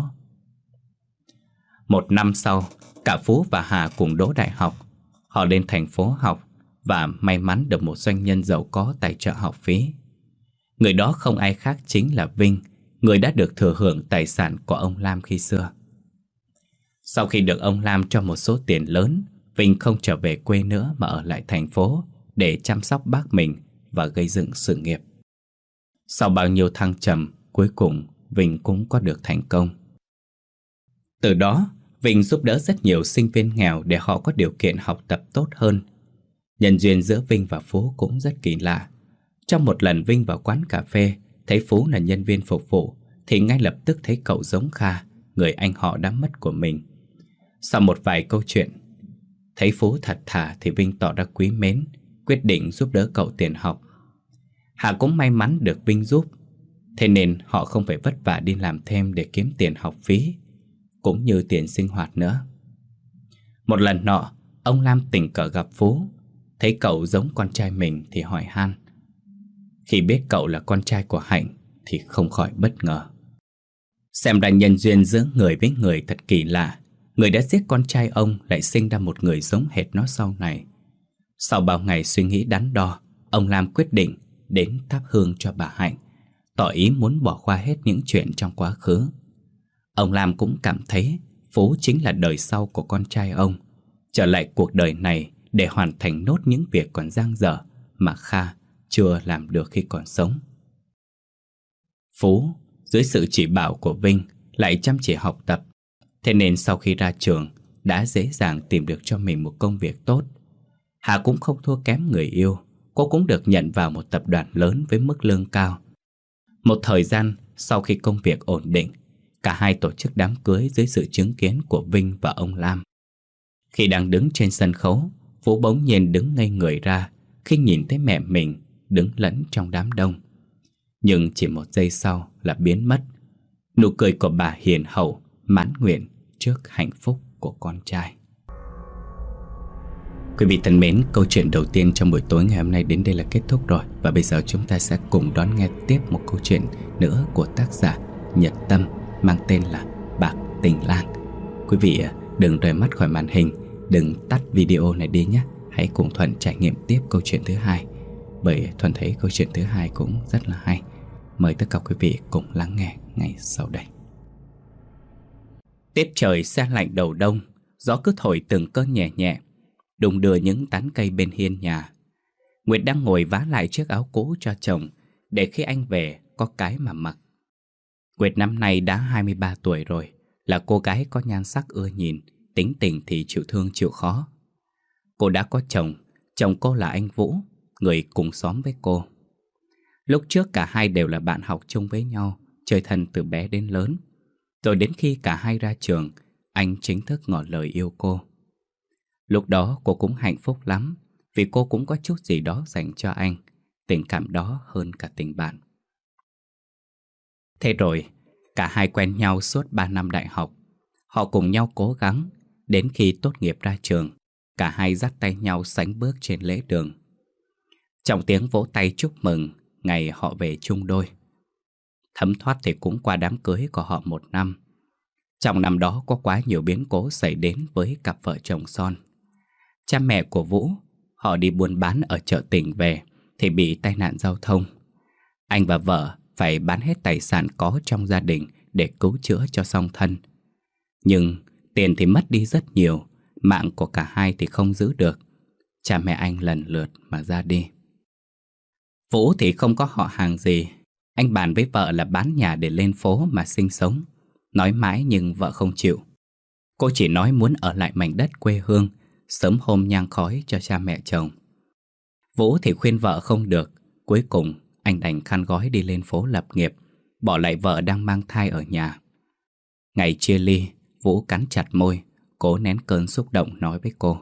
Một năm sau, cả Phú và Hà cùng đỗ đại học. Họ lên thành phố học và may mắn được một doanh nhân giàu có tài trợ học phí. Người đó không ai khác chính là Vinh, người đã được thừa hưởng tài sản của ông Lam khi xưa. Sau khi được ông Lam cho một số tiền lớn, Vinh không trở về quê nữa mà ở lại thành phố để chăm sóc bác mình và gây dựng sự nghiệp. Sau bao nhiêu thăng trầm, cuối cùng Vinh cũng có được thành công. Từ đó, Vinh giúp đỡ rất nhiều sinh viên nghèo để họ có điều kiện học tập tốt hơn. Nhân duyên giữa Vinh và Phú cũng rất kỳ lạ. Trong một lần Vinh vào quán cà phê, thấy Phú là nhân viên phục vụ, thì ngay lập tức thấy cậu giống Kha, người anh họ đã mất của mình. Sau một vài câu chuyện, thấy Phú thật thà thì Vinh tỏ ra quý mến, quyết định giúp đỡ cậu tiền học. Hà cũng may mắn được Vinh giúp, thế nên họ không phải vất vả đi làm thêm để kiếm tiền học phí, cũng như tiền sinh hoạt nữa. Một lần nọ, ông Lam tình cờ gặp Phú, thấy cậu giống con trai mình thì hỏi han. Khi biết cậu là con trai của Hạnh thì không khỏi bất ngờ. Xem ra nhân duyên giữa người với người thật kỳ lạ. Người đã giết con trai ông lại sinh ra một người giống hệt nó sau này. Sau bao ngày suy nghĩ đắn đo, ông Lam quyết định đến thắp hương cho bà Hạnh, tỏ ý muốn bỏ qua hết những chuyện trong quá khứ. Ông Lam cũng cảm thấy Phú chính là đời sau của con trai ông, trở lại cuộc đời này để hoàn thành nốt những việc còn dang dở mà Kha chưa làm được khi còn sống. Phú, dưới sự chỉ bảo của Vinh, lại chăm chỉ học tập, thế nên sau khi ra trường đã dễ dàng tìm được cho mình một công việc tốt. Hà cũng không thua kém người yêu, cô cũng được nhận vào một tập đoàn lớn với mức lương cao. Một thời gian sau khi công việc ổn định, cả hai tổ chức đám cưới dưới sự chứng kiến của Vinh và ông Lam. Khi đang đứng trên sân khấu, Phú bỗng nhiên đứng ngây người ra khi nhìn thấy mẹ mình đứng lẫn trong đám đông. Nhưng chỉ một giây sau là biến mất. Nụ cười của bà hiền hậu, mãn nguyện trước hạnh phúc của con trai. Quý vị thân mến, câu chuyện đầu tiên trong buổi tối ngày hôm nay đến đây là kết thúc rồi. Và bây giờ chúng ta sẽ cùng đón nghe tiếp một câu chuyện nữa của tác giả Nhật Tâm, mang tên là Bạc Tình Lang. Quý vị đừng rời mắt khỏi màn hình, đừng tắt video này đi nhé. Hãy cùng Thuận trải nghiệm tiếp câu chuyện thứ hai, bởi Thuận thấy câu chuyện thứ hai cũng rất là hay. Mời tất cả quý vị cùng lắng nghe ngay sau đây. Tiết trời se lạnh đầu đông, gió cứ thổi từng cơn nhẹ nhẹ, đung đưa những tán cây bên hiên nhà. Nguyệt đang ngồi vá lại chiếc áo cũ cho chồng, để khi anh về có cái mà mặc. Nguyệt năm nay đã hai mươi ba tuổi rồi, là cô gái có nhan sắc ưa nhìn, tính tình thì chịu thương chịu khó. Cô đã có chồng, chồng cô là anh Vũ, người cùng xóm với cô. Lúc trước cả hai đều là bạn học chung với nhau, chơi thân từ bé đến lớn. Rồi đến khi cả hai ra trường, anh chính thức ngỏ lời yêu cô. Lúc đó cô cũng hạnh phúc lắm, vì cô cũng có chút gì đó dành cho anh, tình cảm đó hơn cả tình bạn. Thế rồi, cả hai quen nhau suốt ba năm đại học. Họ cùng nhau cố gắng, đến khi tốt nghiệp ra trường, cả hai dắt tay nhau sánh bước trên lễ đường. Trong tiếng vỗ tay chúc mừng ngày họ về chung đôi. Thấm thoát thì cũng qua đám cưới của họ một năm. Trong năm đó có quá nhiều biến cố xảy đến với cặp vợ chồng son. Cha mẹ của Vũ, họ đi buôn bán ở chợ tỉnh về thì bị tai nạn giao thông. Anh và vợ phải bán hết tài sản có trong gia đình để cứu chữa cho song thân. Nhưng tiền thì mất đi rất nhiều, mạng của cả hai thì không giữ được. Cha mẹ anh lần lượt mà ra đi. Vũ thì không có họ hàng gì. Anh bàn với vợ là bán nhà để lên phố mà sinh sống. Nói mãi nhưng vợ không chịu. Cô chỉ nói muốn ở lại mảnh đất quê hương, sớm hôm nhang khói cho cha mẹ chồng. Vũ thì khuyên vợ không được. Cuối cùng anh đành khăn gói đi lên phố lập nghiệp, bỏ lại vợ đang mang thai ở nhà. Ngày chia ly, Vũ cắn chặt môi, cố nén cơn xúc động nói với cô.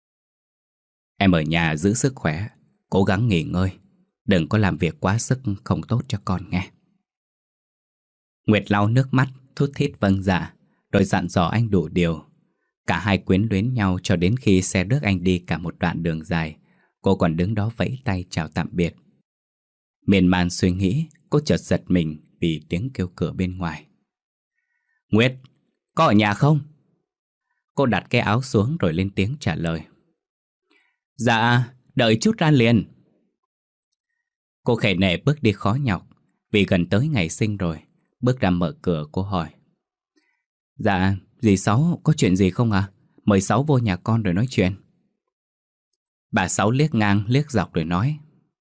Em ở nhà giữ sức khỏe, cố gắng nghỉ ngơi, đừng có làm việc quá sức không tốt cho con nghe. Nguyệt lau nước mắt, thút thít vâng dạ, rồi dặn dò anh đủ điều. Cả hai quyến luyến nhau cho đến khi xe rước anh đi cả một đoạn đường dài. Cô còn đứng đó vẫy tay chào tạm biệt. Miên man suy nghĩ, cô chợt giật mình vì tiếng kêu cửa bên ngoài. Nguyệt, có ở nhà không? Cô đặt cái áo xuống rồi lên tiếng trả lời. Dạ, đợi chút ra liền. Cô khề nệ bước đi khó nhọc, vì gần tới ngày sinh rồi. Bước ra mở cửa cô hỏi. Dạ, dì Sáu có chuyện gì không à? Mời Sáu vô nhà con rồi nói chuyện. Bà Sáu liếc ngang liếc dọc rồi nói.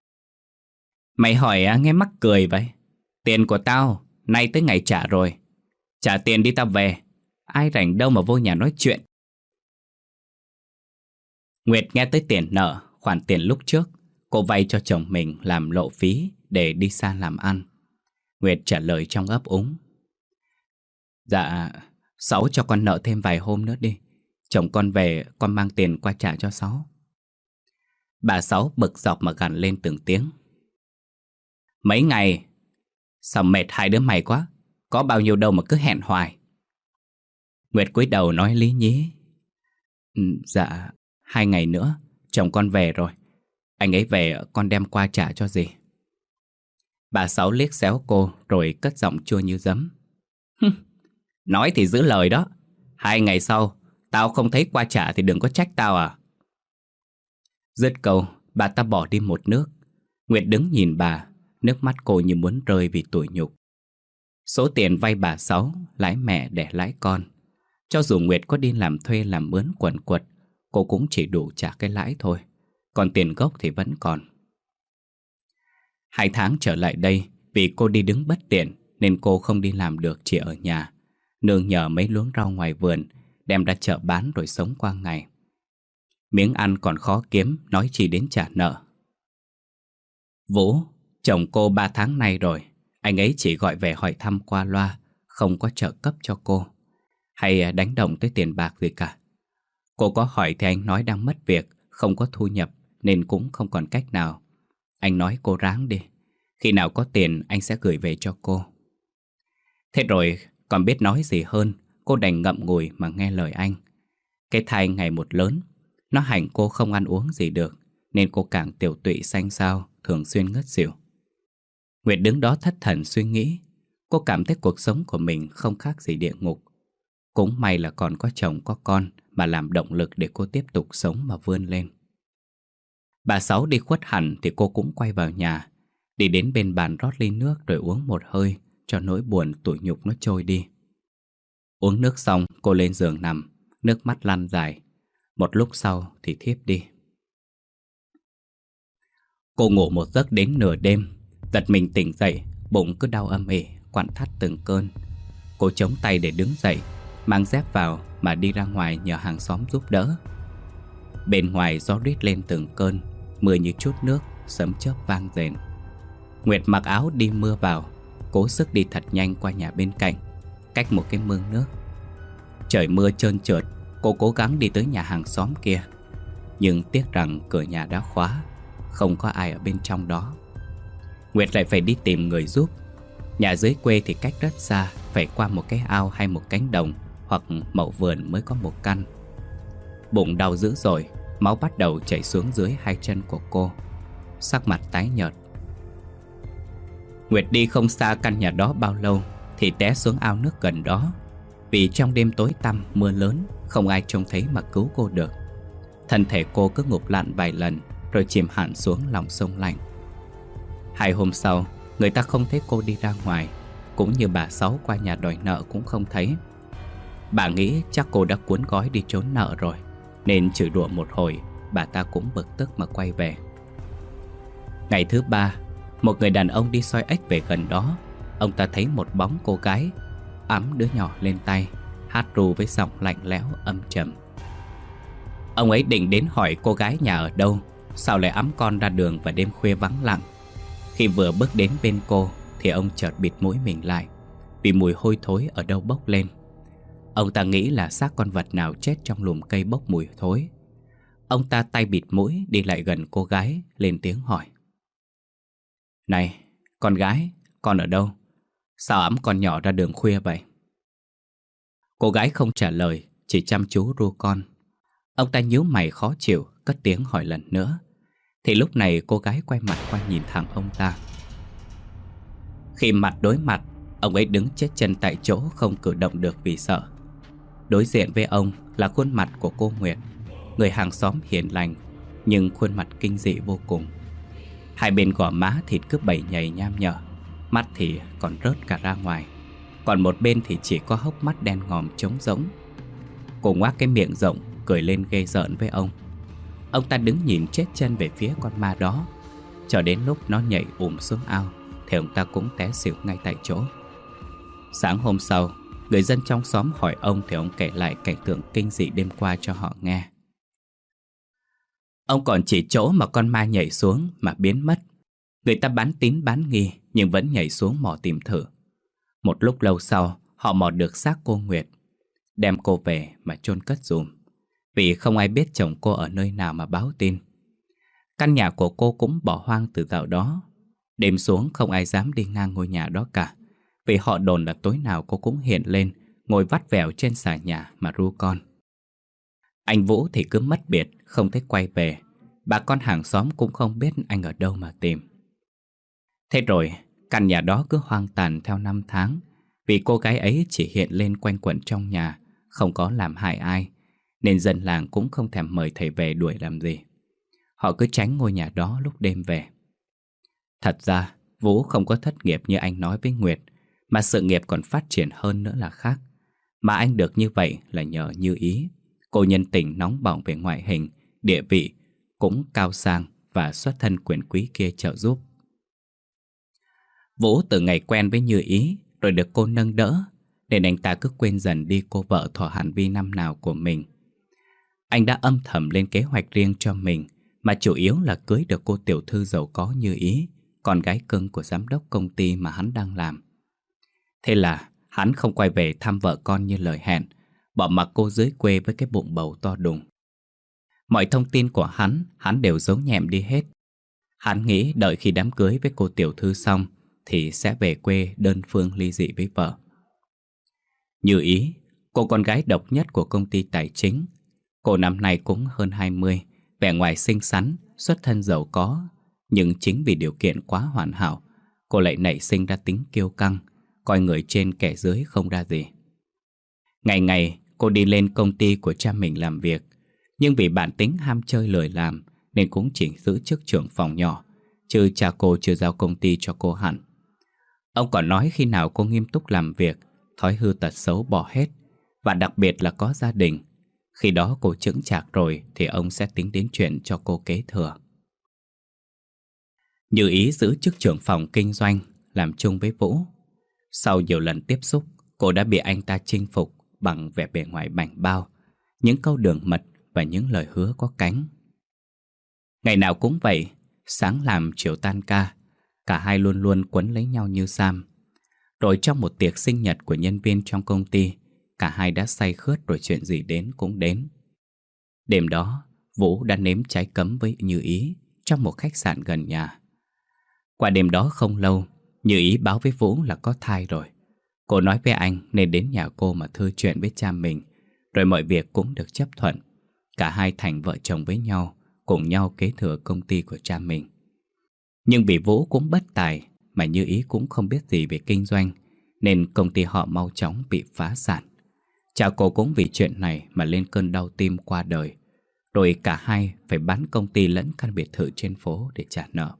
Mày hỏi à, nghe mắc cười vậy. Tiền của tao nay tới ngày trả rồi. Trả tiền đi tao về. Ai rảnh đâu mà vô nhà nói chuyện. Nguyệt nghe tới tiền nợ, khoản tiền lúc trước, Cô vay cho chồng mình làm lộ phí để đi xa làm ăn. Nguyệt trả lời trong ấp úng. Dạ, Sáu cho con nợ thêm vài hôm nữa đi. Chồng con về, con mang tiền qua trả cho Sáu. Bà Sáu bực dọc mà gằn lên từng tiếng. Mấy ngày, sao mệt hai đứa mày quá. Có bao nhiêu đâu mà cứ hẹn hoài. Nguyệt cúi đầu nói lý nhí. Ừ, dạ, hai ngày nữa, chồng con về rồi. Anh ấy về con đem qua trả cho dì. Bà Sáu liếc xéo cô rồi cất giọng chua như giấm. Nói thì giữ lời đó. Hai ngày sau, tao không thấy qua trả thì đừng có trách tao à. Dứt câu, bà ta bỏ đi một nước. Nguyệt đứng nhìn bà, nước mắt cô như muốn rơi vì tủi nhục. Số tiền vay bà Sáu, lãi mẹ đẻ lãi con. Cho dù Nguyệt có đi làm thuê làm mướn quần quật, cô cũng chỉ đủ trả cái lãi thôi. Còn tiền gốc thì vẫn còn. Hai tháng trở lại đây, vì cô đi đứng bất tiện nên cô không đi làm được, chỉ ở nhà nương nhờ mấy luống rau ngoài vườn, đem ra chợ bán rồi sống qua ngày. Miếng ăn còn khó kiếm, nói chi đến trả nợ. Vũ, chồng cô ba tháng nay rồi. Anh ấy chỉ gọi về hỏi thăm qua loa, không có trợ cấp cho cô hay đánh động tới tiền bạc gì cả. Cô có hỏi thì anh nói đang mất việc, không có thu nhập nên cũng không còn cách nào. Anh nói cô ráng đi, khi nào có tiền anh sẽ gửi về cho cô. Thế rồi còn biết nói gì hơn, cô đành ngậm ngùi mà nghe lời anh. Cái thai ngày một lớn, nó hành cô không ăn uống gì được, nên cô càng tiểu tụy xanh xao, thường xuyên ngất xỉu. Nguyệt đứng đó thất thần suy nghĩ. Cô cảm thấy cuộc sống của mình không khác gì địa ngục. Cũng may là còn có chồng có con mà làm động lực để cô tiếp tục sống mà vươn lên. Bà Sáu đi khuất hẳn thì cô cũng quay vào nhà, đi đến bên bàn rót ly nước rồi uống một hơi cho nỗi buồn tủi nhục nó trôi đi. Uống nước xong cô lên giường nằm, nước mắt lăn dài. Một lúc sau thì thiếp đi. Cô ngủ một giấc đến nửa đêm, giật mình tỉnh dậy, bụng cứ đau âm ỉ, quặn thắt từng cơn. Cô chống tay để đứng dậy, mang dép vào mà đi ra ngoài nhờ hàng xóm giúp đỡ. Bên ngoài gió rít lên từng cơn, mưa như chút nước, sấm chớp vang rền. Nguyệt mặc áo đi mưa vào, cố sức đi thật nhanh qua nhà bên cạnh, cách một cái mương nước. Trời mưa trơn trượt, cô cố gắng đi tới nhà hàng xóm kia, nhưng tiếc rằng cửa nhà đã khóa, không có ai ở bên trong đó. Nguyệt lại phải đi tìm người giúp. Nhà dưới quê thì cách rất xa, phải qua một cái ao hay một cánh đồng hoặc mậu vườn mới có một căn. Bụng đau dữ rồi, máu bắt đầu chảy xuống dưới hai chân của cô, sắc mặt tái nhợt. Nguyệt đi không xa căn nhà đó bao lâu thì té xuống ao nước gần đó. Vì trong đêm tối tăm mưa lớn, không ai trông thấy mà cứu cô được. Thân thể cô cứ ngụp lặn vài lần rồi chìm hẳn xuống lòng sông lạnh. Hai hôm sau, người ta không thấy cô đi ra ngoài, cũng như bà Sáu qua nhà đòi nợ cũng không thấy. Bà nghĩ chắc cô đã cuốn gói đi trốn nợ rồi, nên chửi đùa một hồi, bà ta cũng bực tức mà quay về. Ngày thứ ba, một người đàn ông đi soi ếch về gần đó. Ông ta thấy một bóng cô gái ẵm đứa nhỏ lên tay, hát ru với giọng lạnh lẽo âm trầm. Ông ấy định đến hỏi cô gái nhà ở đâu, sao lại ẵm con ra đường vào đêm khuya vắng lặng. Khi vừa bước đến bên cô thì ông chợt bịt mũi mình lại, vì mùi hôi thối ở đâu bốc lên. Ông ta nghĩ là xác con vật nào chết trong lùm cây bốc mùi thối. Ông ta tay bịt mũi đi lại gần cô gái, lên tiếng hỏi: Này, con gái, con ở đâu? Sao ẵm con nhỏ ra đường khuya vậy? Cô gái không trả lời, chỉ chăm chú ru con. Ông ta nhíu mày khó chịu, cất tiếng hỏi lần nữa. Thì lúc này cô gái quay mặt qua nhìn thẳng ông ta. Khi mặt đối mặt, ông ấy đứng chết chân tại chỗ, không cử động được vì sợ. Đối diện với ông là khuôn mặt của cô Nguyệt, người hàng xóm hiền lành, nhưng khuôn mặt kinh dị vô cùng. Hai bên gò má thịt cứ bẩy nhầy nham nhở, mắt thì còn rớt cả ra ngoài, còn một bên thì chỉ có hốc mắt đen ngòm trống rỗng. Cô ngoác cái miệng rộng, cười lên ghê rợn với ông. Ông ta đứng nhìn chết chân về phía con ma đó, cho đến lúc nó nhảy ùm xuống ao thì ông ta cũng té xỉu ngay tại chỗ. Sáng hôm sau, người dân trong xóm hỏi ông thì ông kể lại cảnh tượng kinh dị đêm qua cho họ nghe. Ông còn chỉ chỗ mà con ma nhảy xuống mà biến mất. Người ta bán tín bán nghi nhưng vẫn nhảy xuống mò tìm thử. Một lúc lâu sau, họ mò được xác cô Nguyệt, đem cô về mà chôn cất dùm, vì không ai biết chồng cô ở nơi nào mà báo tin. Căn nhà của cô cũng bỏ hoang từ dạo đó. Đêm xuống không ai dám đi ngang ngôi nhà đó cả, vì họ đồn là tối nào cô cũng hiện lên, ngồi vắt vẻo trên xà nhà mà ru con. Anh Vũ thì cứ mất biệt, không thấy quay về. Bà con hàng xóm cũng không biết anh ở đâu mà tìm. Thế rồi, căn nhà đó cứ hoang tàn theo năm tháng, vì cô gái ấy chỉ hiện lên quanh quẩn trong nhà, không có làm hại ai, nên dân làng cũng không thèm mời thầy về đuổi làm gì. Họ cứ tránh ngôi nhà đó lúc đêm về. Thật ra, Vũ không có thất nghiệp như anh nói với Nguyệt, mà sự nghiệp còn phát triển hơn nữa là khác. Mà anh được như vậy là nhờ Như Ý, cô nhân tình nóng bỏng về ngoại hình, địa vị, cũng cao sang và xuất thân quyền quý kia trợ giúp. Vũ từ ngày quen với Như Ý rồi được cô nâng đỡ, nên anh ta cứ quên dần đi cô vợ thọ hàn vi năm nào của mình. Anh đã âm thầm lên kế hoạch riêng cho mình, mà chủ yếu là cưới được cô tiểu thư giàu có Như Ý, con gái cưng của giám đốc công ty mà hắn đang làm. Thế là hắn không quay về thăm vợ con như lời hẹn, bỏ mặc cô dưới quê với cái bụng bầu to đùng. Mọi thông tin của hắn, hắn đều giấu nhẹm đi hết. Hắn nghĩ đợi khi đám cưới với cô tiểu thư xong thì sẽ về quê đơn phương ly dị với vợ. Như Ý, cô con gái độc nhất của công ty tài chính. Cô năm nay cũng hơn hai mươi, vẻ ngoài xinh xắn, xuất thân giàu có. Nhưng chính vì điều kiện quá hoàn hảo, cô lại nảy sinh ra tính kiêu căng, coi người trên kẻ dưới không ra gì. Ngày ngày cô đi lên công ty của cha mình làm việc, nhưng vì bản tính ham chơi lười làm nên cũng chỉ giữ chức trưởng phòng nhỏ, chứ cha cô chưa giao công ty cho cô hẳn. Ông còn nói khi nào cô nghiêm túc làm việc, thói hư tật xấu bỏ hết, và đặc biệt là có gia đình, khi đó cô chững chạc rồi thì ông sẽ tính đến chuyện cho cô kế thừa. Như Ý giữ chức trưởng phòng kinh doanh, làm chung với Vũ. Sau nhiều lần tiếp xúc, cô đã bị anh ta chinh phục bằng vẻ bề ngoài bảnh bao, những câu đường mật và những lời hứa có cánh. Ngày nào cũng vậy, sáng làm chiều tan ca, cả hai luôn luôn quấn lấy nhau như sam. Rồi trong một tiệc sinh nhật của nhân viên trong công ty, cả hai đã say khướt rồi chuyện gì đến cũng đến. Đêm đó, Vũ đã nếm trái cấm với Như Ý trong một khách sạn gần nhà. Qua đêm đó không lâu, Như Ý báo với Vũ là có thai rồi. Cô nói với anh nên đến nhà cô mà thư chuyện với cha mình, rồi mọi việc cũng được chấp thuận. Cả hai thành vợ chồng với nhau, cùng nhau kế thừa công ty của cha mình. Nhưng vì Vũ cũng bất tài, mà Như Ý cũng không biết gì về kinh doanh, nên công ty họ mau chóng bị phá sản. Cha cô cũng vì chuyện này mà lên cơn đau tim qua đời, rồi cả hai phải bán công ty lẫn căn biệt thự trên phố để trả nợ.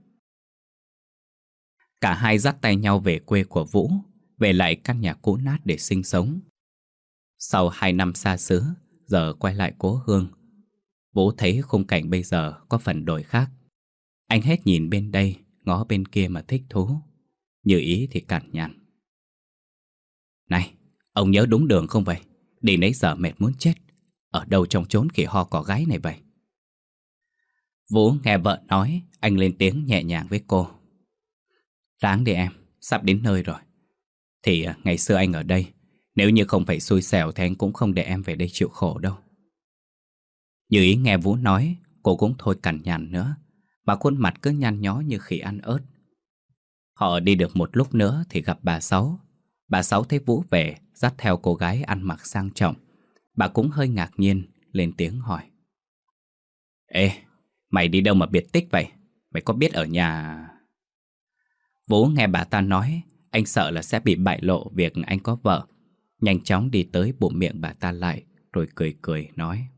Cả hai dắt tay nhau về quê của Vũ, về lại căn nhà cũ nát để sinh sống. Sau hai năm xa xứ, giờ quay lại cố hương, Vũ thấy khung cảnh bây giờ có phần đổi khác. Anh hết nhìn bên đây, ngó bên kia mà thích thú. Như Ý thì cằn nhằn: "Này, ông nhớ đúng đường không vậy? Đi nãy giờ mệt muốn chết. Ở đâu trong chốn khỉ ho cỏ gáy này vậy?" Vũ nghe vợ nói, anh lên tiếng nhẹ nhàng với cô: "Ráng đi em, sắp đến nơi rồi. Thì ngày xưa anh ở đây, nếu như không phải xui xẻo thì anh cũng không để em về đây chịu khổ đâu." Như Ý nghe Vũ nói, cô cũng thôi cằn nhằn nữa, mà khuôn mặt cứ nhăn nhó như khỉ ăn ớt. Họ đi được một lúc nữa thì gặp bà Sáu. Bà Sáu thấy Vũ về, dắt theo cô gái ăn mặc sang trọng. Bà cũng hơi ngạc nhiên, lên tiếng hỏi: "Ê, mày đi đâu mà biệt tích vậy? Mày có biết ở nhà..." Vũ nghe bà ta nói, anh sợ là sẽ bị bại lộ việc anh có vợ. Nhanh chóng đi tới bụm miệng bà ta lại, rồi cười cười nói: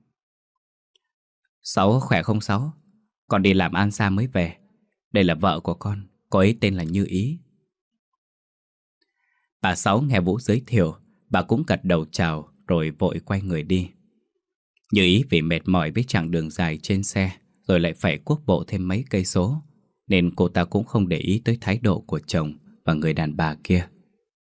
"Sáu khỏe không Sáu? Con đi làm ăn xa mới về. Đây là vợ của con, cô ấy tên là Như Ý." Bà Sáu nghe Vũ giới thiệu, bà cũng gật đầu chào rồi vội quay người đi. Như Ý vì mệt mỏi với chặng đường dài trên xe, rồi lại phải cuốc bộ thêm mấy cây số, nên cô ta cũng không để ý tới thái độ của chồng và người đàn bà kia.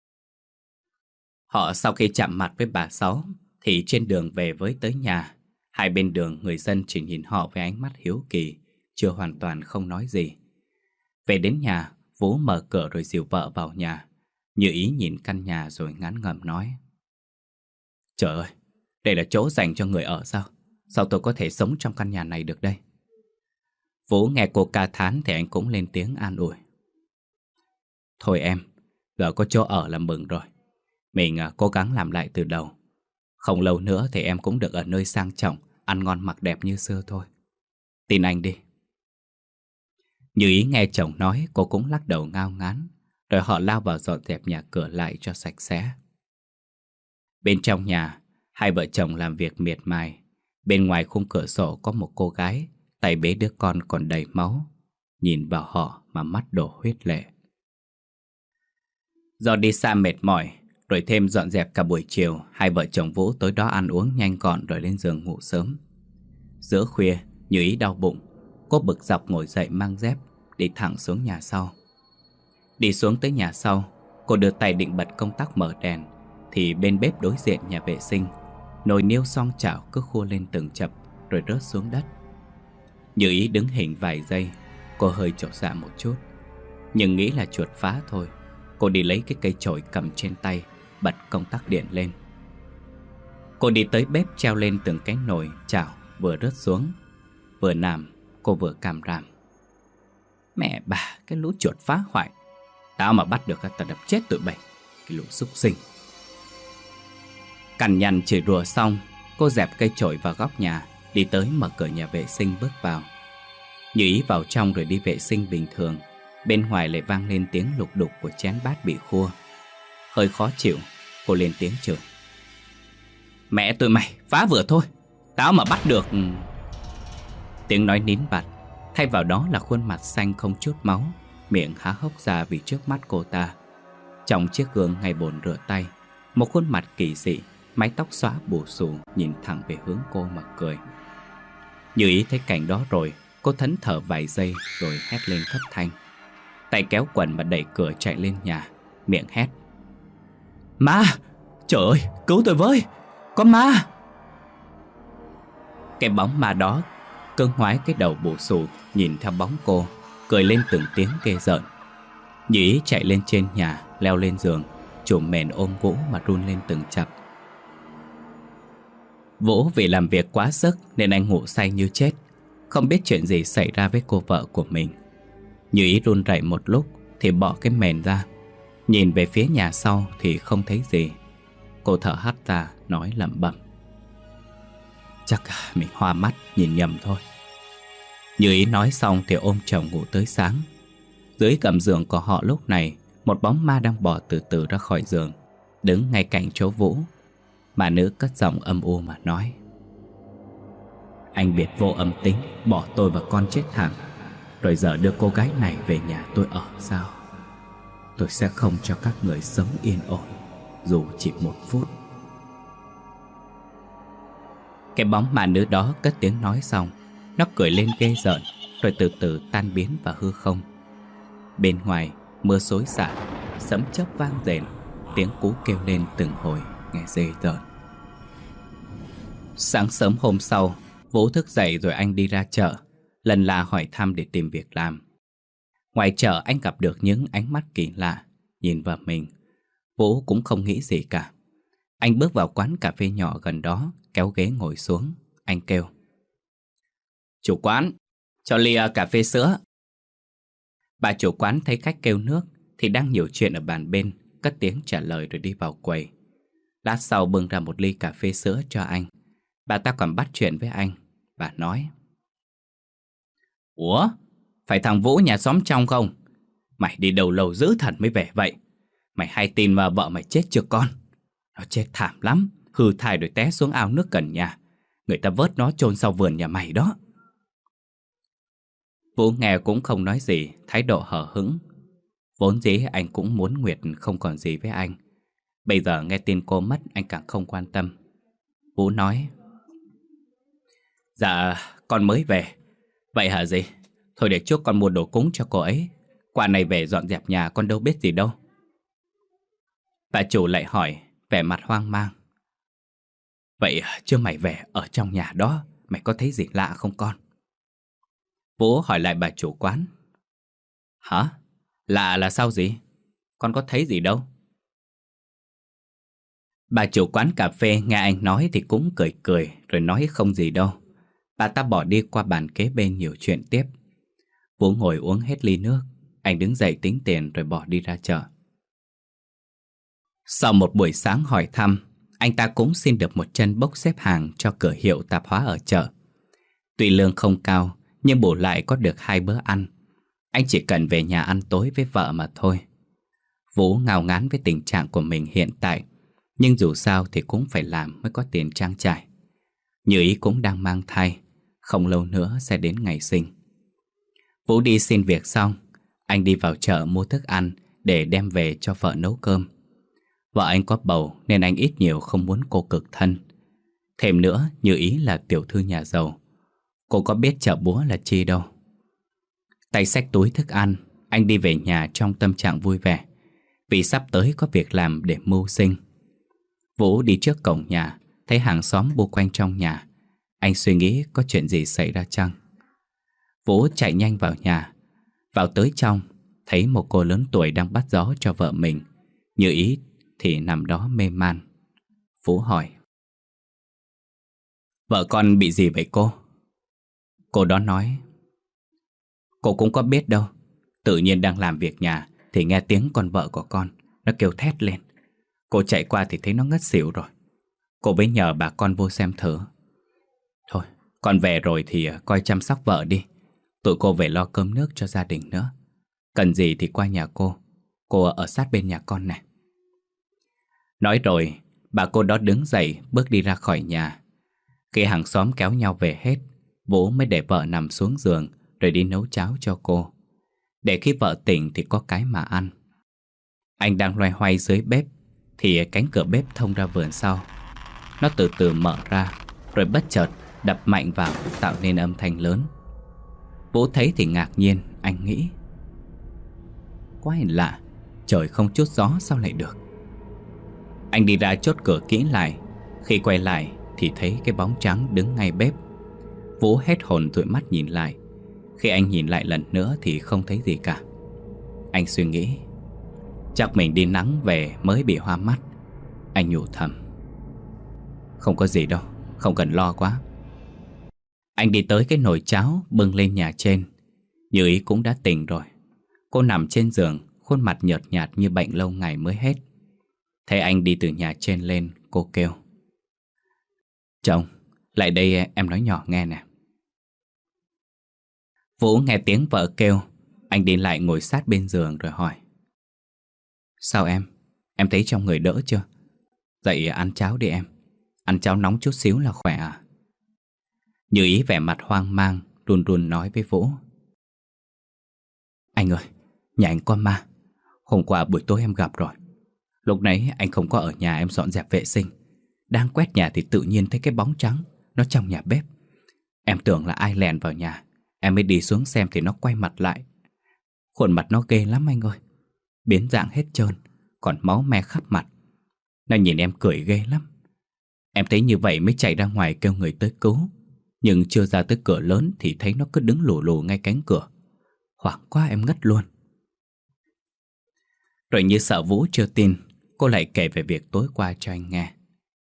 Họ sau khi chạm mặt với bà Sáu thì trên đường về với tới nhà, Hai bên đường người dân chỉ nhìn họ với ánh mắt hiếu kỳ, chưa hoàn toàn không nói gì. Về đến nhà, Vũ mở cửa rồi dìu vợ vào nhà. Như ý nhìn căn nhà rồi ngán ngẩm nói: Trời ơi, đây là chỗ dành cho người ở sao? Sao tôi có thể sống trong căn nhà này được đây? Vũ nghe cô ca thán thì anh cũng lên tiếng an ủi: Thôi em, giờ có chỗ ở là mừng rồi. Mình à, cố gắng làm lại từ đầu. Không lâu nữa thì em cũng được ở nơi sang trọng, ăn ngon mặc đẹp như xưa thôi. Tin anh đi. Như ý nghe chồng nói, cô cũng lắc đầu ngao ngán. Rồi họ lao vào dọn dẹp nhà cửa lại cho sạch sẽ. Bên trong nhà, hai vợ chồng làm việc miệt mài. Bên ngoài khung cửa sổ có một cô gái, tay bế đứa con còn đầy máu. Nhìn vào họ mà mắt đổ huyết lệ. Do đi xa mệt mỏi, rồi thêm dọn dẹp cả buổi chiều, hai vợ chồng Vũ tối đó ăn uống nhanh gọn rồi lên giường ngủ sớm. Giữa khuya, Như ý đau bụng, cô bực dọc ngồi dậy mang dép, đi thẳng xuống nhà sau. Đi xuống tới nhà sau, cô đưa tay định bật công tắc mở đèn, thì bên bếp đối diện nhà vệ sinh, nồi niêu xoong chảo cứ khua lên từng chập rồi rớt xuống đất. Như ý đứng hình vài giây, cô hơi chột dạ một chút, nhưng nghĩ là chuột phá thôi. Cô đi lấy cái cây chổi cầm trên tay, bật công tắc điện lên. Cô đi tới bếp treo lên từng cái nồi chảo vừa rớt xuống. Vừa làm, cô vừa càm ràm: Mẹ bà, cái lũ chuột phá hoại. Tao mà bắt được tao đập chết tụi bay, cái lũ súc sinh. Cằn nhằn chửi rủa xong, cô dẹp cây chổi vào góc nhà, đi tới mở cửa nhà vệ sinh bước vào. Như ý vào trong rồi đi vệ sinh bình thường. Bên ngoài lại vang lên tiếng lục đục của chén bát bị khua. Hơi khó chịu, cô lên tiếng chửi: Mẹ tụi mày, phá vừa thôi, tao mà bắt được. Tiếng nói nín bặt, thay vào đó là khuôn mặt xanh không chút máu, miệng há hốc ra vì trước mắt cô ta. Trong chiếc gương ngay bồn rửa tay, một khuôn mặt kỳ dị, mái tóc xõa bù xù nhìn thẳng về hướng cô mà cười. Như ý thấy cảnh đó rồi, cô thẫn thờ vài giây rồi hét lên thất thanh. Tay kéo quần mà đẩy cửa chạy lên nhà, miệng hét: Ma! Trời ơi, cứu tôi với! Có ma! Cái bóng ma đó cương ngoái cái đầu bù xù nhìn theo bóng cô, cười lên từng tiếng ghê rợn. Như ý chạy lên trên nhà, leo lên giường, trùm mền ôm Vũ mà run lên từng chập. Vũ vì làm việc quá sức nên anh ngủ say như chết, không biết chuyện gì xảy ra với cô vợ của mình. Như ý run rẩy một lúc thì bỏ cái mền ra, nhìn về phía nhà sau thì không thấy gì. Cô thở hắt ra nói lẩm bẩm: Chắc mình hoa mắt nhìn nhầm thôi. Như ý nói xong thì ôm chồng ngủ tới sáng. Dưới gầm giường của họ lúc này, một bóng ma đang bò từ từ ra khỏi giường, đứng ngay cạnh chỗ Vũ. Bà nữ cất giọng âm u mà nói: Anh biệt vô âm tính, bỏ tôi và con chết thảm, rồi giờ đưa cô gái này về nhà tôi ở sao? Tôi sẽ không cho các người sống yên ổn, dù chỉ một phút. Cái bóng ma nữ đó cất tiếng nói xong, nó cười lên ghê rợn, rồi từ từ tan biến vào hư không. Bên ngoài, mưa xối xả, sấm chớp vang rền, tiếng cú kêu lên từng hồi, nghe ghê rợn. Sáng sớm hôm sau, Vũ thức dậy rồi anh đi ra chợ, lần là hỏi thăm để tìm việc làm. Ngoài chợ anh gặp được những ánh mắt kỳ lạ nhìn vào mình. Vũ cũng không nghĩ gì cả. Anh bước vào quán cà phê nhỏ gần đó, kéo ghế ngồi xuống. Anh kêu: Chủ quán, cho ly cà phê sữa. Bà chủ quán thấy khách kêu nước thì đang nhiều chuyện ở bàn bên, cất tiếng trả lời rồi đi vào quầy. Lát sau bưng ra một ly cà phê sữa cho anh. Bà ta còn bắt chuyện với anh. Bà nói: Ủa, phải thằng Vũ nhà xóm trong không? Mày đi đâu lâu dữ thần mới về vậy? Mày hay tin mà vợ mày chết chưa con? Nó chết thảm lắm, hư thai rồi té xuống ao nước gần nhà. Người ta vớt nó chôn sau vườn nhà mày đó. Vũ nghe cũng không nói gì, thái độ hờ hững. Vốn dĩ anh cũng muốn Nguyệt không còn gì với anh. Bây giờ nghe tin cô mất anh càng không quan tâm. Vũ nói: Dạ, con mới về. Vậy hả gì? Thôi để trước con mua đồ cúng cho cô ấy. Qua này về dọn dẹp nhà con đâu biết gì đâu. Bà chủ lại hỏi, vẻ mặt hoang mang: Vậy chưa mày về ở trong nhà đó, mày có thấy gì lạ không con? Vũ hỏi lại bà chủ quán. Hả? Lạ là sao gì? Con có thấy gì đâu. Bà chủ quán cà phê nghe anh nói thì cũng cười cười rồi nói không gì đâu. Bà ta bỏ đi qua bàn kế bên nhiều chuyện tiếp. Vũ ngồi uống hết ly nước. Anh đứng dậy tính tiền rồi bỏ đi ra chợ. Sau một buổi sáng hỏi thăm, anh ta cũng xin được một chân bốc xếp hàng cho cửa hiệu tạp hóa ở chợ. Tuy lương không cao, nhưng bù lại có được hai bữa ăn. Anh chỉ cần về nhà ăn tối với vợ mà thôi. Vũ ngao ngán với tình trạng của mình hiện tại, nhưng dù sao thì cũng phải làm mới có tiền trang trải. Như ý cũng đang mang thai, không lâu nữa sẽ đến ngày sinh. Vũ đi xin việc xong, anh đi vào chợ mua thức ăn để đem về cho vợ nấu cơm. Vợ anh có bầu nên anh ít nhiều không muốn cô cực thân. Thêm nữa, Như ý là tiểu thư nhà giàu, cô có biết chợ búa là chi đâu. Tay xách túi thức ăn, anh đi về nhà trong tâm trạng vui vẻ, vì sắp tới có việc làm để mưu sinh. Vũ đi trước cổng nhà, thấy hàng xóm bu quanh trong nhà. Anh suy nghĩ có chuyện gì xảy ra chăng. Vũ chạy nhanh vào nhà. Vào tới trong, thấy một cô lớn tuổi đang bắt gió cho vợ mình. Như ý thì nằm đó mê man. Vũ hỏi: Vợ con bị gì vậy cô? Cô đó nói: Cô cũng có biết đâu, tự nhiên đang làm việc nhà thì nghe tiếng con vợ của con nó kêu thét lên. Cô chạy qua thì thấy nó ngất xỉu rồi. Cô mới nhờ bà con vô xem thử. Thôi, con về rồi thì coi chăm sóc vợ đi. Tụi cô về lo cơm nước cho gia đình nữa. Cần gì thì qua nhà cô. Cô ở sát bên nhà con này. Nói rồi, bà cô đó đứng dậy bước đi ra khỏi nhà. Khi hàng xóm kéo nhau về hết, Vũ mới để vợ nằm xuống giường rồi đi nấu cháo cho cô, để khi vợ tỉnh thì có cái mà ăn. Anh đang loay hoay dưới bếp thì cánh cửa bếp thông ra vườn sau. Nó từ từ mở ra, rồi bất chợt đập mạnh vào tạo nên âm thanh lớn. Vũ thấy thì ngạc nhiên, anh nghĩ: Quái lạ, trời không chút gió sao lại được. Anh đi ra chốt cửa kỹ lại. Khi quay lại thì thấy cái bóng trắng đứng ngay bếp. Vũ hết hồn dụi mắt nhìn lại. Khi anh nhìn lại lần nữa thì không thấy gì cả. Anh suy nghĩ: chắc mình đi nắng về mới bị hoa mắt. Anh nhủ thầm: không có gì đâu, không cần lo quá. Anh đi tới cái nồi cháo bưng lên nhà trên. Như ý cũng đã tỉnh rồi. Cô nằm trên giường, khuôn mặt nhợt nhạt như bệnh lâu ngày mới hết. Thấy anh đi từ nhà trên lên, cô kêu: Chồng, lại đây em nói nhỏ nghe nè. Vũ nghe tiếng vợ kêu, anh đi lại ngồi sát bên giường rồi hỏi: Sao em? Em thấy trong người đỡ chưa? Dậy ăn cháo đi em. Ăn cháo nóng chút xíu là khỏe à? Như ý vẻ mặt hoang mang, run run nói với Vũ: Anh ơi, nhà anh có ma. Hôm qua buổi tối em gặp rồi. Lúc nãy anh không có ở nhà, em dọn dẹp vệ sinh. Đang quét nhà thì tự nhiên thấy cái bóng trắng, nó trong nhà bếp. Em tưởng là ai lèn vào nhà. Em mới đi xuống xem thì nó quay mặt lại. Khuôn mặt nó ghê lắm anh ơi. Biến dạng hết trơn, còn máu me khắp mặt. Nó nhìn em cười ghê lắm. Em thấy như vậy mới chạy ra ngoài kêu người tới cứu. Nhưng chưa ra tới cửa lớn thì thấy nó cứ đứng lù lù ngay cánh cửa. Hoảng quá em ngất luôn. Rồi như sợ Vũ chưa tin, cô lại kể về việc tối qua cho anh nghe.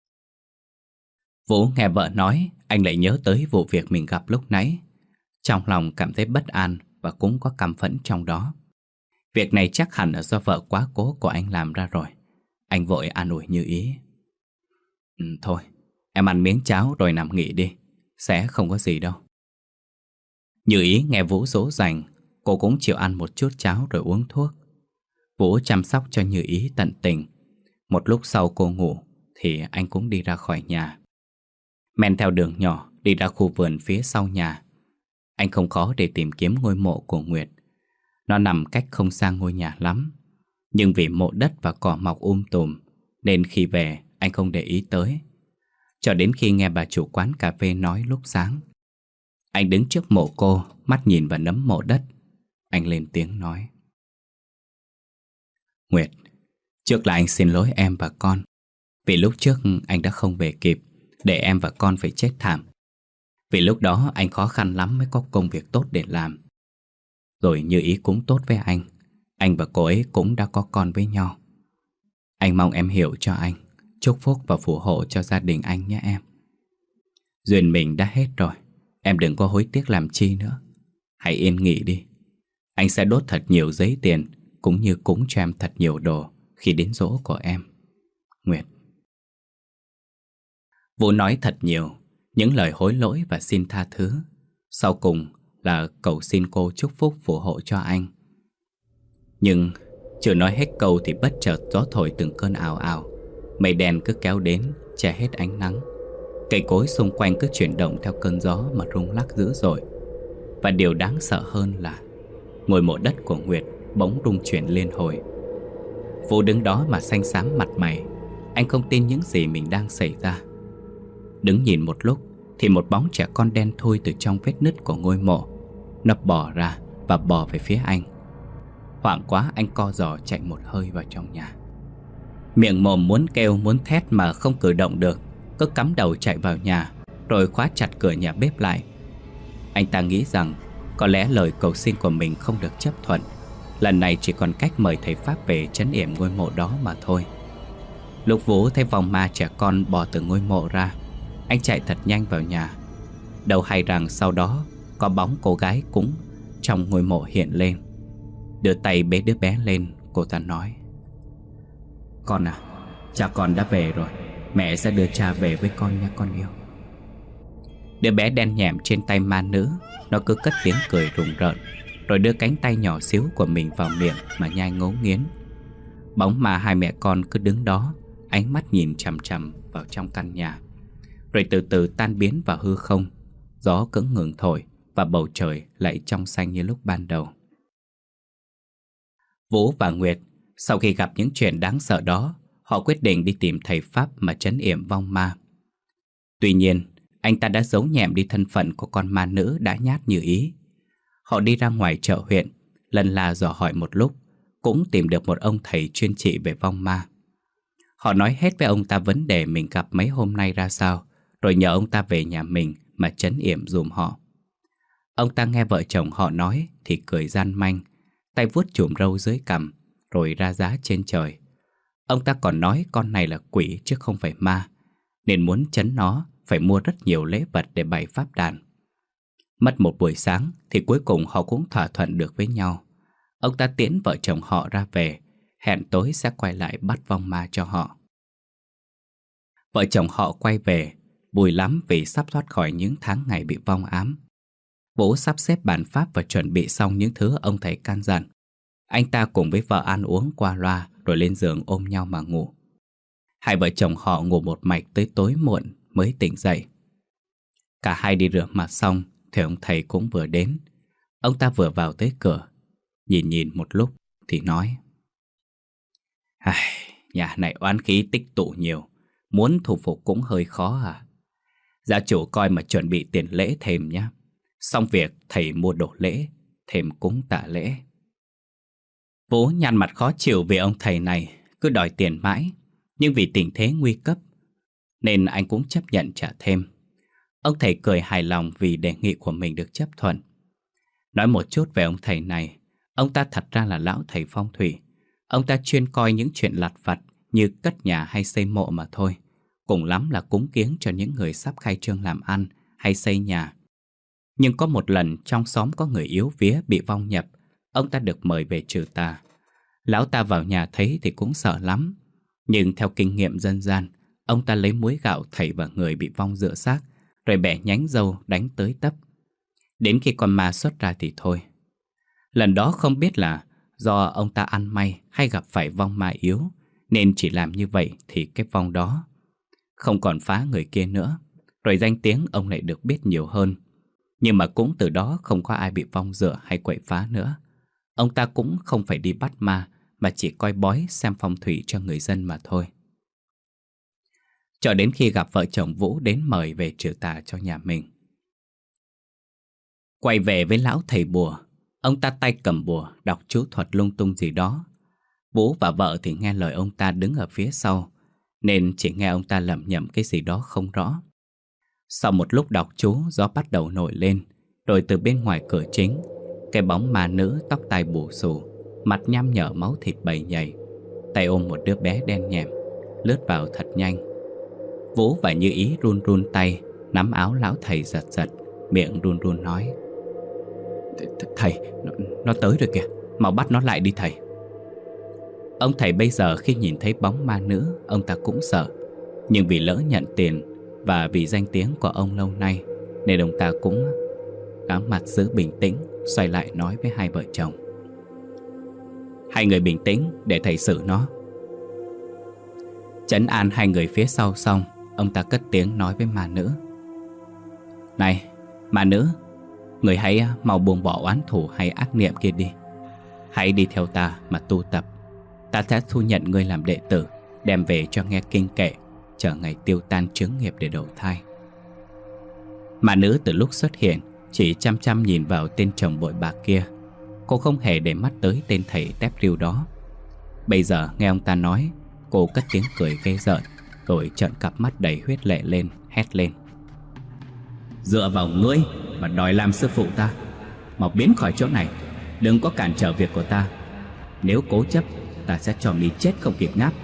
Vũ nghe vợ nói, anh lại nhớ tới vụ việc mình gặp lúc nãy. Trong lòng cảm thấy bất an và cũng có căm phẫn trong đó. Việc này chắc hẳn là do vợ quá cố của anh làm ra rồi. Anh vội an ủi Như ý: ừ, Thôi, em ăn miếng cháo rồi nằm nghỉ đi, sẽ không có gì đâu. Như ý nghe Vũ dỗ dành, cô cũng chịu ăn một chút cháo rồi uống thuốc. Vũ chăm sóc cho Như ý tận tình. Một lúc sau cô ngủ thì anh cũng đi ra khỏi nhà. Men theo đường nhỏ đi ra khu vườn phía sau nhà. Anh không khó để tìm kiếm ngôi mộ của Nguyệt. Nó nằm cách không xa ngôi nhà lắm, nhưng vì mộ đất và cỏ mọc um tùm nên khi về anh không để ý tới. Cho đến khi nghe bà chủ quán cà phê nói lúc sáng. Anh đứng trước mộ cô, mắt nhìn vào nấm mộ đất. Anh lên tiếng nói: Nguyệt, trước là anh xin lỗi em và con, vì lúc trước anh đã không về kịp, để em và con phải chết thảm. Vì lúc đó anh khó khăn lắm mới có công việc tốt để làm. Rồi như ý cũng tốt với anh, anh và cô ấy cũng đã có con với nhau. Anh mong em hiểu cho anh, chúc phúc và phù hộ cho gia đình anh nhé em. Duyên mình đã hết rồi, em đừng có hối tiếc làm chi nữa. Hãy yên nghỉ đi. Anh sẽ đốt thật nhiều giấy tiền, cũng như cúng cho em thật nhiều đồ khi đến giỗ của em. Nguyệt. Vũ nói thật nhiều, những lời hối lỗi và xin tha thứ. Sau cùng là cầu xin cô chúc phúc phù hộ cho anh. Nhưng chưa nói hết câu thì bất chợt gió thổi từng cơn ào ào. Mây đen cứ kéo đến, che hết ánh nắng. Cây cối xung quanh cứ chuyển động theo cơn gió mà rung lắc dữ dội. Và điều đáng sợ hơn là ngôi mộ đất của Nguyệt bỗng rung chuyển liên hồi. Vũ đứng đó mà xanh xám mặt mày. Anh không tin những gì mình đang xảy ra. Đứng nhìn một lúc thì một bóng trẻ con đen thui từ trong vết nứt của ngôi mộ. Nó bò ra và bò về phía anh. Hoảng quá, anh co giò chạy một hơi vào trong nhà. Miệng mồm muốn kêu muốn thét mà không cử động được, cứ cắm đầu chạy vào nhà, rồi khóa chặt cửa nhà bếp lại. Anh ta nghĩ rằng có lẽ lời cầu xin của mình không được chấp thuận. Lần này chỉ còn cách mời thầy Pháp về trấn yểm ngôi mộ đó mà thôi. Lúc Vũ thấy vòng ma trẻ con bò từ ngôi mộ ra, anh chạy thật nhanh vào nhà. Đâu hay rằng sau đó có bóng cô gái cũng trong ngôi mộ hiện lên. Đưa tay bế đứa bé lên, cô ta nói: "Con à, cha con đã về rồi. Mẹ sẽ đưa cha về với con nha con yêu." Đứa bé đen nhẹm trên tay ma nữ, nó cứ cất tiếng cười rùng rợn, rồi đưa cánh tay nhỏ xíu của mình vào miệng mà nhai ngấu nghiến. Bóng ma hai mẹ con cứ đứng đó, ánh mắt nhìn chằm chằm vào trong căn nhà, rồi từ từ tan biến vào hư không. Gió cứng ngừng thổi và bầu trời lại trong xanh như lúc ban đầu. Vũ và Nguyệt sau khi gặp những chuyện đáng sợ đó, họ quyết định đi tìm thầy Pháp mà trấn yểm vong ma. Tuy nhiên, anh ta đã giấu nhẹm đi thân phận của con ma nữ đã nhát như ý. Họ đi ra ngoài chợ huyện, lần la dò hỏi một lúc, cũng tìm được một ông thầy chuyên trị về vong ma. Họ nói hết với ông ta vấn đề mình gặp mấy hôm nay ra sao, rồi nhờ ông ta về nhà mình mà trấn yểm dùm họ. Ông ta nghe vợ chồng họ nói thì cười gian manh, tay vuốt chùm râu dưới cằm, rồi ra giá trên trời. Ông ta còn nói con này là quỷ chứ không phải ma, nên muốn trấn nó phải mua rất nhiều lễ vật để bày pháp đàn. Mất một buổi sáng thì cuối cùng họ cũng thỏa thuận được với nhau. Ông ta tiễn vợ chồng họ ra về, hẹn tối sẽ quay lại bắt vong ma cho họ. Vợ chồng họ quay về, vui lắm vì sắp thoát khỏi những tháng ngày bị vong ám. Vũ sắp xếp bàn pháp và chuẩn bị xong những thứ ông thầy can dặn. Anh ta cùng với vợ ăn uống qua loa rồi lên giường ôm nhau mà ngủ. Hai vợ chồng họ ngủ một mạch tới tối muộn mới tỉnh dậy. Cả hai đi rửa mặt xong thì ông thầy cũng vừa đến. Ông ta vừa vào tới cửa, nhìn nhìn một lúc thì nói: "Ai, nhà này oán khí tích tụ nhiều, muốn thu phục cũng hơi khó à. Gia chủ coi mà chuẩn bị tiền lễ thêm nhé. Xong việc thầy mua đồ lễ, thêm cúng tạ lễ." Vũ nhăn mặt khó chịu vì ông thầy này cứ đòi tiền mãi, nhưng vì tình thế nguy cấp nên anh cũng chấp nhận trả thêm. Ông thầy cười hài lòng vì đề nghị của mình được chấp thuận. Nói một chút về ông thầy này, ông ta thật ra là lão thầy phong thủy. Ông ta chuyên coi những chuyện lặt vặt như cất nhà hay xây mộ mà thôi, cùng lắm là cúng kiếng cho những người sắp khai trương làm ăn hay xây nhà. Nhưng có một lần trong xóm có người yếu vía bị vong nhập, ông ta được mời về trừ tà. Lão ta vào nhà thấy thì cũng sợ lắm, nhưng theo kinh nghiệm dân gian, ông ta lấy muối gạo thảy vào người bị vong rửa xác, rồi bẻ nhánh dâu đánh tới tấp. Đến khi con ma xuất ra thì thôi. Lần đó không biết là do ông ta ăn may hay gặp phải vong ma yếu, nên chỉ làm như vậy thì cái vong đó không còn phá người kia nữa. Rồi danh tiếng ông lại được biết nhiều hơn. Nhưng mà cũng từ đó không có ai bị vong rửa hay quậy phá nữa. Ông ta cũng không phải đi bắt ma, mà chỉ coi bói xem phong thủy cho người dân mà thôi. Cho đến khi gặp vợ chồng Vũ đến mời về trừ tà cho nhà mình. Quay về với lão thầy bùa, ông ta tay cầm bùa đọc chú thuật lung tung gì đó. Vũ và vợ thì nghe lời ông ta đứng ở phía sau, nên chỉ nghe ông ta lẩm nhẩm cái gì đó không rõ. Sau một lúc đọc chú, gió bắt đầu nổi lên. Rồi từ bên ngoài cửa chính, cái bóng ma nữ tóc tai bù xù, mặt nham nhở máu thịt bầy nhầy, tay ôm một đứa bé đen nhèm, lướt vào thật nhanh. Vũ và Như Ý run run tay, nắm áo lão thầy giật giật, miệng run run nói: Thầy, nó, nó tới rồi kìa, mau bắt nó lại đi thầy. Ông thầy bây giờ khi nhìn thấy bóng ma nữ, ông ta cũng sợ. Nhưng vì lỡ nhận tiền và vì danh tiếng của ông lâu nay, nên ông ta cũng gắng mặt giữ bình tĩnh, xoay lại nói với hai vợ chồng: Hai người bình tĩnh để thầy xử nó. Trấn an hai người phía sau xong, ông ta cất tiếng nói với ma nữ: Này, ma nữ, người hãy mau buông bỏ oán thù hay ác niệm kia đi. Hãy đi theo ta mà tu tập. Ta sẽ thu nhận ngươi làm đệ tử, đem về cho nghe kinh kệ, chờ ngày tiêu tan chướng nghiệp để đầu thai. Ma nữ từ lúc xuất hiện chỉ chăm chăm nhìn vào tên chồng bội bạc kia. Cô không hề để mắt tới tên thầy tép riêu đó. Bây giờ nghe ông ta nói, cô cất tiếng cười ghê rợn, rồi trợn cặp mắt đầy huyết lệ lên, hét lên: Dựa vào ngươi mà đòi làm sư phụ ta, mau biến khỏi chỗ này, đừng có cản trở việc của ta. Nếu cố chấp, ta sẽ cho mi chết không kịp ngáp.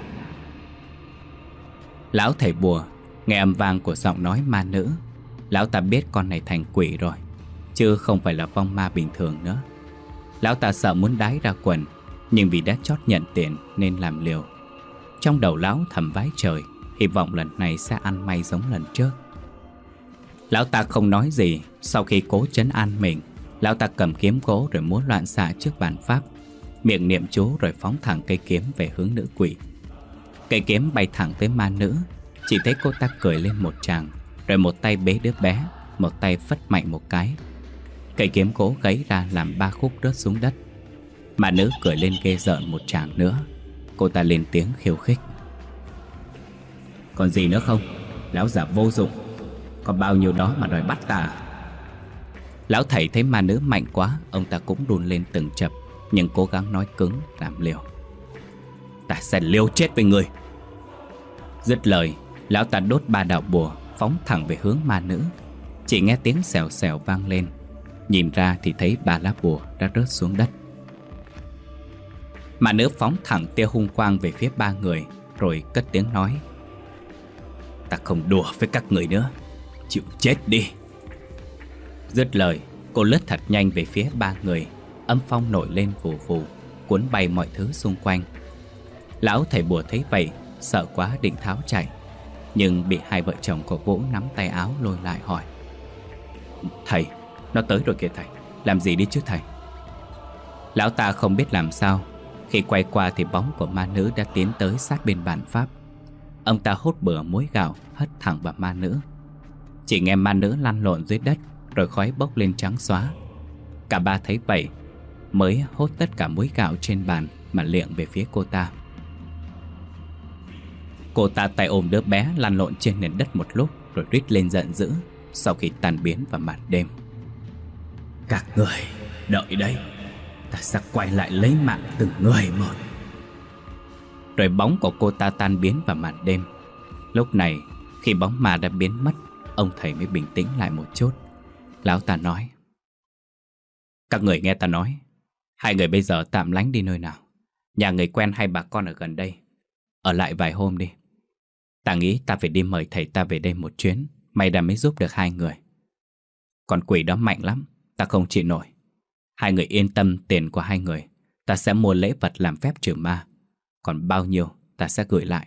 Lão thầy bùa nghe âm vang của giọng nói ma nữ, lão ta biết con này thành quỷ rồi, chứ không phải là vong ma bình thường nữa. Lão ta sợ muốn đái ra quần, nhưng vì đã chót nhận tiền nên làm liều. Trong đầu lão thầm vái trời, hy vọng lần này sẽ ăn may giống lần trước. Lão ta không nói gì. Sau khi cố trấn an mình, lão ta cầm kiếm gỗ rồi múa loạn xạ trước bàn pháp, miệng niệm chú rồi phóng thẳng cây kiếm về hướng nữ quỷ. Cây kiếm bay thẳng tới ma nữ. Chỉ thấy cô ta cười lên một tràng, rồi một tay bế đứa bé, một tay phất mạnh một cái. Cây kiếm gỗ gãy ra làm ba khúc rớt xuống đất. Ma nữ cười lên ghê rợn một tràng nữa. Cô ta lên tiếng khiêu khích: Còn gì nữa không? Lão già vô dụng, có bao nhiêu đó mà đòi bắt ta? Lão thầy thấy ma nữ mạnh quá, ông ta cũng run lên từng chập, nhưng cố gắng nói cứng làm liều: Ta sẽ liều chết với người. Dứt lời, lão ta đốt ba đạo bùa, phóng thẳng về hướng ma nữ. Chỉ nghe tiếng xèo xèo vang lên, nhìn ra thì thấy ba lá bùa đã rớt xuống đất. Ma nữ phóng thẳng tia hung quang về phía ba người, rồi cất tiếng nói: Ta không đùa với các người nữa, chịu chết đi. Dứt lời, cô lướt thật nhanh về phía ba người. Âm phong nổi lên vù vù, cuốn bay mọi thứ xung quanh. Lão thầy bùa thấy vậy, sợ quá định tháo chạy, nhưng bị hai vợ chồng của Vũ nắm tay áo lôi lại hỏi: Thầy, nó tới rồi kìa thầy, làm gì đi chứ thầy? Lão ta không biết làm sao. Khi quay qua thì bóng của ma nữ đã tiến tới sát bên bàn pháp. Ông ta hốt bừa muối gạo hất thẳng vào ma nữ. Chỉ nghe ma nữ lăn lộn dưới đất, rồi khói bốc lên trắng xóa. Cả ba thấy vậy mới hốt tất cả muối gạo trên bàn mà liệng về phía cô ta. Cô ta tay ôm đứa bé lăn lộn trên nền đất một lúc, rồi rít lên giận dữ sau khi tan biến vào màn đêm: Các người đợi đấy, ta sẽ quay lại lấy mạng từng người một. Rồi bóng của cô ta tan biến vào màn đêm. Lúc này, khi bóng ma đã biến mất, ông thầy mới bình tĩnh lại một chút. Lão ta nói: Các người nghe ta nói, hai người bây giờ tạm lánh đi nơi nào, nhà người quen hay bà con ở gần đây, ở lại vài hôm đi. Ta nghĩ ta phải đi mời thầy ta về đây một chuyến, may ra mới giúp được hai người. Còn quỷ đó mạnh lắm, ta không chịu nổi. Hai người yên tâm, tiền của hai người ta sẽ mua lễ vật làm phép trừ ma, còn bao nhiêu ta sẽ gửi lại.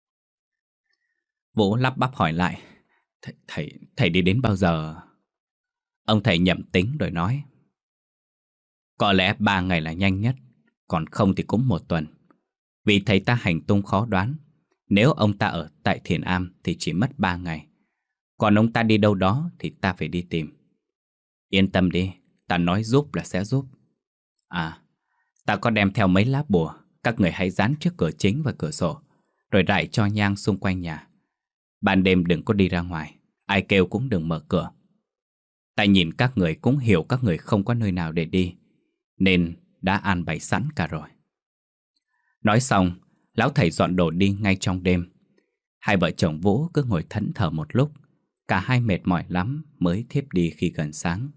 Vũ lắp bắp hỏi lại: Thầy, thầy, thầy đi đến bao giờ? Ông thầy nhẩm tính rồi nói: Có lẽ ba ngày là nhanh nhất, còn không thì cũng một tuần. Vì thầy ta hành tung khó đoán. Nếu ông ta ở tại Thiền Am thì chỉ mất ba ngày, còn ông ta đi đâu đó thì ta phải đi tìm. Yên tâm đi, ta nói giúp là sẽ giúp. À, ta có đem theo mấy lá bùa, các người hãy dán trước cửa chính và cửa sổ, rồi rải cho nhang xung quanh nhà. Ban đêm đừng có đi ra ngoài, ai kêu cũng đừng mở cửa. Ta nhìn các người cũng hiểu các người không có nơi nào để đi, nên đã an bày sẵn cả rồi. Nói xong, lão thầy dọn đồ đi ngay trong đêm. Hai vợ chồng Vũ cứ ngồi thẫn thờ một lúc, Cả hai mệt mỏi lắm mới thiếp đi khi gần sáng.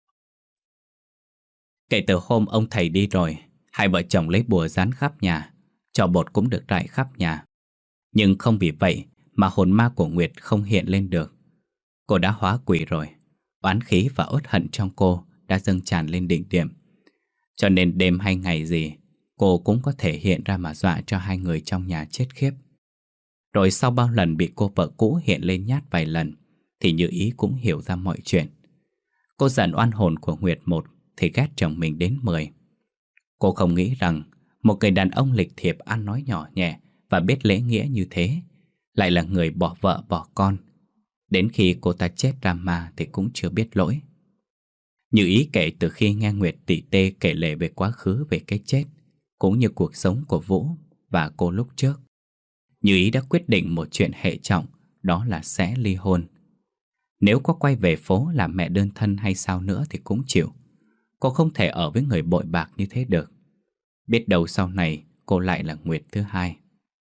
Kể từ hôm ông thầy đi rồi, hai vợ chồng lấy bùa dán khắp nhà, trò bột cũng được rải khắp nhà. Nhưng không vì vậy mà hồn ma của Nguyệt không hiện lên được. Cô đã hóa quỷ rồi, oán khí và uất hận trong cô đã dâng tràn lên đỉnh điểm. Cho nên đêm hay ngày gì, cô cũng có thể hiện ra mà dọa cho hai người trong nhà chết khiếp. Rồi sau bao lần bị cô vợ cũ hiện lên nhát vài lần, thì Như Ý cũng hiểu ra mọi chuyện. Cô giận oan hồn của Nguyệt một thì ghét chồng mình đến mười. Cô không nghĩ rằng một người đàn ông lịch thiệp, ăn nói nhỏ nhẹ và biết lễ nghĩa như thế lại là người bỏ vợ bỏ con. Đến khi cô ta chết ra ma thì cũng chưa biết lỗi. Như Ý kể từ khi nghe Nguyệt tỉ tê kể lể về quá khứ, về cái chết cũng như cuộc sống của Vũ và cô lúc trước, Như Ý đã quyết định một chuyện hệ trọng, đó là sẽ ly hôn. Nếu có quay về phố làm mẹ đơn thân hay sao nữa thì cũng chịu. Cô không thể ở với người bội bạc như thế được. Biết đâu sau này cô lại là Nguyệt thứ hai.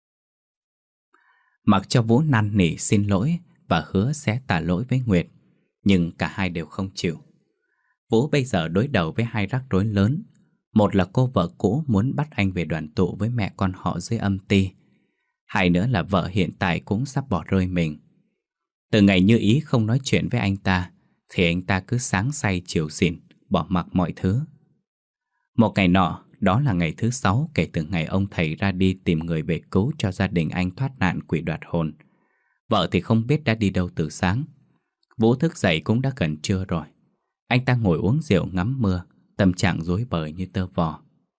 Mặc cho Vũ năn nỉ xin lỗi và hứa sẽ tả lỗi với Nguyệt, nhưng cả hai đều không chịu. Vũ bây giờ đối đầu với hai rắc rối lớn. Một là cô vợ cũ muốn bắt anh về đoàn tụ với mẹ con họ dưới âm ty. Hai nữa là vợ hiện tại cũng sắp bỏ rơi mình. Từ ngày Như Ý không nói chuyện với anh ta thì anh ta cứ sáng say chiều xỉn, bỏ mặc mọi thứ. Một ngày nọ, đó là ngày thứ sáu kể từ ngày ông thầy ra đi tìm người về cứu cho gia đình anh thoát nạn quỷ đoạt hồn. Vợ thì không biết đã đi đâu từ sáng. Vũ thức dậy cũng đã gần trưa rồi. Anh ta ngồi uống rượu ngắm mưa, tâm trạng rối bời như tơ vò.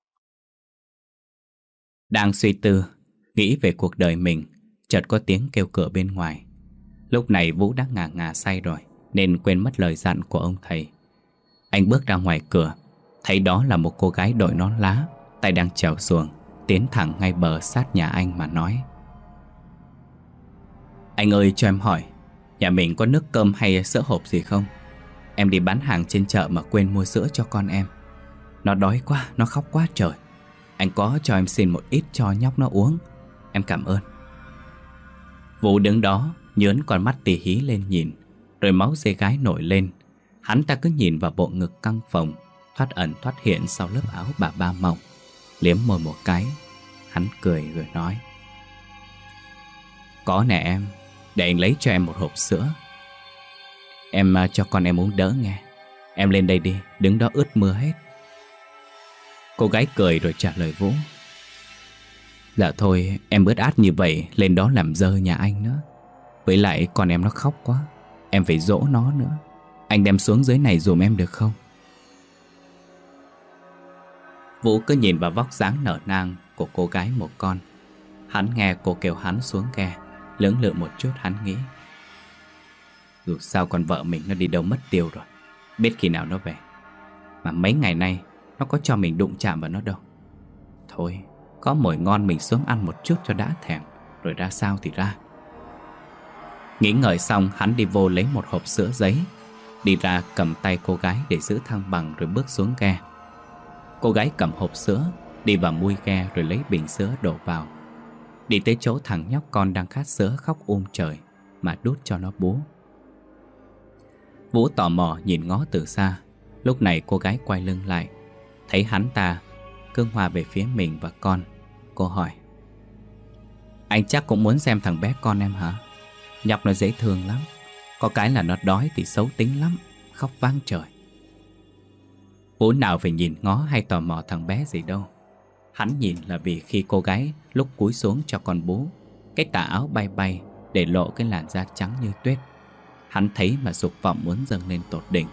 Đang suy tư, nghĩ về cuộc đời mình, chợt có tiếng kêu cửa bên ngoài. Lúc này Vũ đã ngà ngà say rồi nên quên mất lời dặn của ông thầy. Anh bước ra ngoài cửa, thấy đó là một cô gái đội nón lá, tay đang trèo xuồng, tiến thẳng ngay bờ sát nhà anh mà nói: "Anh ơi, cho em hỏi, nhà mình có nước cơm hay sữa hộp gì không? Em đi bán hàng trên chợ mà quên mua sữa cho con em. Nó đói quá, nó khóc quá trời. Anh có cho em xin một ít cho nhóc nó uống. Em cảm ơn." Vũ đứng đó, nhớn con mắt tì hí lên nhìn, rồi máu dê gái nổi lên. Hắn ta cứ nhìn vào bộ ngực căng phồng, thoát ẩn thoát hiện sau lớp áo bà ba mỏng. Liếm môi một cái, hắn cười rồi nói: "Có nè em, để anh lấy cho em một hộp sữa. Em cho con em uống đỡ nghe. Em lên đây đi, đứng đó ướt mưa hết." Cô gái cười rồi trả lời Vũ: "Dạ thôi, em ướt át như vậy lên đó làm dơ nhà anh nữa. Với lại con em nó khóc quá, em phải dỗ nó nữa. Anh đem xuống dưới này dùm em được không?" Vũ cứ nhìn vào vóc dáng nở nang của cô gái một con. Hắn nghe cô kêu hắn xuống ghe, lưỡng lự một chút hắn nghĩ: dù sao con vợ mình nó đi đâu mất tiêu rồi, biết khi nào nó về. Mà mấy ngày nay nó có cho mình đụng chạm vào nó đâu. Thôi, có mồi ngon mình xuống ăn một chút cho đã thèm, rồi ra sao thì ra. Nghĩ ngợi xong, hắn đi vô lấy một hộp sữa giấy, đi ra cầm tay cô gái để giữ thăng bằng rồi bước xuống ghe. Cô gái cầm hộp sữa, đi vào mui ghe rồi lấy bình sữa đổ vào. Đi tới chỗ thằng nhóc con đang khát sữa khóc um trời mà đút cho nó bú. Vũ tò mò nhìn ngó từ xa. Lúc này cô gái quay lưng lại, thấy hắn ta cương hòa về phía mình và con. Cô hỏi: "Anh chắc cũng muốn xem thằng bé con em hả? Nhóc nó dễ thương lắm. Có cái là nó đói thì xấu tính lắm, khóc vang trời." Vũ nào phải nhìn ngó hay tò mò thằng bé gì đâu. Hắn nhìn là vì khi cô gái lúc cúi xuống cho con bú, cái tà áo bay bay để lộ cái làn da trắng như tuyết. Hắn thấy mà dục vọng muốn dâng lên tột đỉnh.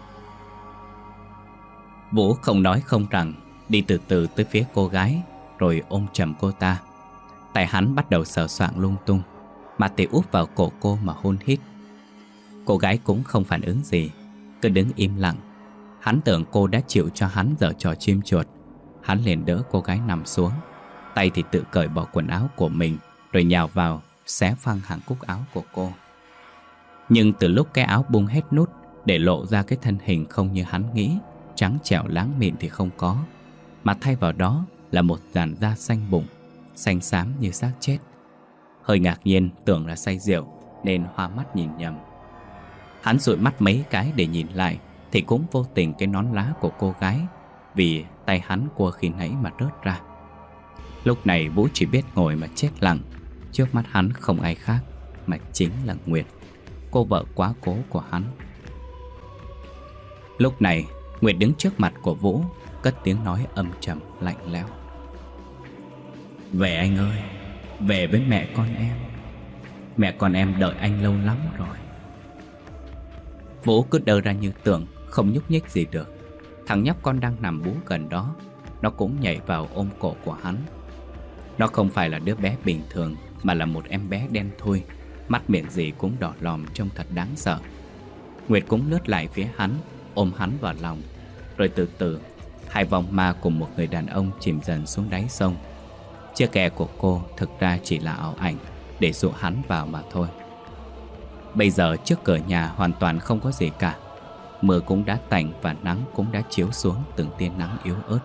Vũ không nói không rằng, đi từ từ tới phía cô gái, rồi ôm chầm cô ta. Tay hắn bắt đầu sờ soạng lung tung, mặt thì úp vào cổ cô mà hôn hít. Cô gái cũng không phản ứng gì, cứ đứng im lặng. Hắn tưởng cô đã chịu cho hắn giở trò chim chuột. Hắn liền đỡ cô gái nằm xuống, tay thì tự cởi bỏ quần áo của mình, rồi nhào vào xé phăng hàng cúc áo của cô. Nhưng từ lúc cái áo bung hết nút để lộ ra cái thân hình không như hắn nghĩ, trắng trẻo láng mịn thì không có, mà thay vào đó là một làn da xanh bụng, xanh xám như xác chết. Hơi ngạc nhiên tưởng là say rượu nên hoa mắt nhìn nhầm. Hắn dụi mắt mấy cái để nhìn lại thì cũng vô tình cái nón lá của cô gái vì tay hắn cua khi nãy mà rớt ra. Lúc này Vũ chỉ biết ngồi mà chết lặng. Trước mắt hắn không ai khác mà chính là Nguyệt, cô vợ quá cố của hắn. Lúc này Nguyệt đứng trước mặt của Vũ, cất tiếng nói âm trầm lạnh lẽo: "Về anh ơi, về với mẹ con em. Mẹ con em đợi anh lâu lắm rồi." Vũ cứ đơ ra như tượng, không nhúc nhích gì được. Thằng nhóc con đang nằm bú gần đó, nó cũng nhảy vào ôm cổ của hắn. Nó không phải là đứa bé bình thường, mà là một em bé đen thui, mắt miệng gì cũng đỏ lòm, trông thật đáng sợ. Nguyệt cũng lướt lại phía hắn, ôm hắn vào lòng. Rồi từ từ hai vòng ma cùng một người đàn ông chìm dần xuống đáy sông. Chiếc ghe của cô thực ra chỉ là ảo ảnh để dụ hắn vào mà thôi. Bây giờ trước cửa nhà hoàn toàn không có gì cả. Mưa cũng đã tạnh và nắng cũng đã chiếu xuống từng tia nắng yếu ớt.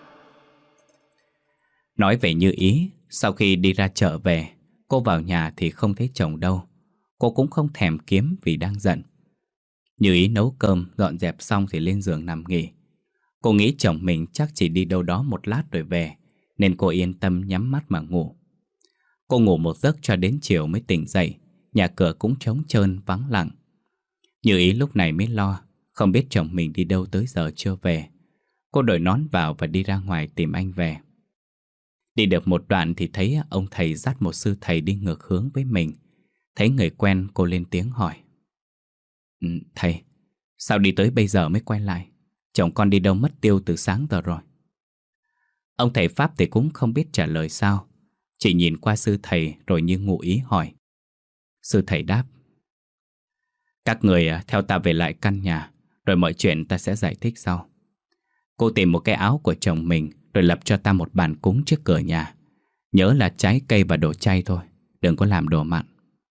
Nói về Như Ý, sau khi đi ra chợ về, cô vào nhà thì không thấy chồng đâu. Cô cũng không thèm kiếm vì đang giận. Như Ý nấu cơm, dọn dẹp xong thì lên giường nằm nghỉ. Cô nghĩ chồng mình chắc chỉ đi đâu đó một lát rồi về, nên cô yên tâm nhắm mắt mà ngủ. Cô ngủ một giấc cho đến chiều mới tỉnh dậy. Nhà cửa cũng trống trơn vắng lặng. Như Ý lúc này mới lo, không biết chồng mình đi đâu tới giờ chưa về. Cô đội nón vào và đi ra ngoài tìm anh về. Đi được một đoạn thì thấy ông thầy dắt một sư thầy đi ngược hướng với mình. Thấy người quen, cô lên tiếng hỏi: ừ, "Thầy, sao đi tới bây giờ mới quay lại? Chồng con đi đâu mất tiêu từ sáng giờ rồi." Ông thầy Pháp thì cũng không biết trả lời sao, chỉ nhìn qua sư thầy rồi như ngụ ý hỏi. Sư thầy đáp: "Các người theo ta về lại căn nhà, rồi mọi chuyện ta sẽ giải thích sau. Cô tìm một cái áo của chồng mình, rồi lập cho ta một bàn cúng trước cửa nhà. Nhớ là trái cây và đồ chay thôi, đừng có làm đồ mặn."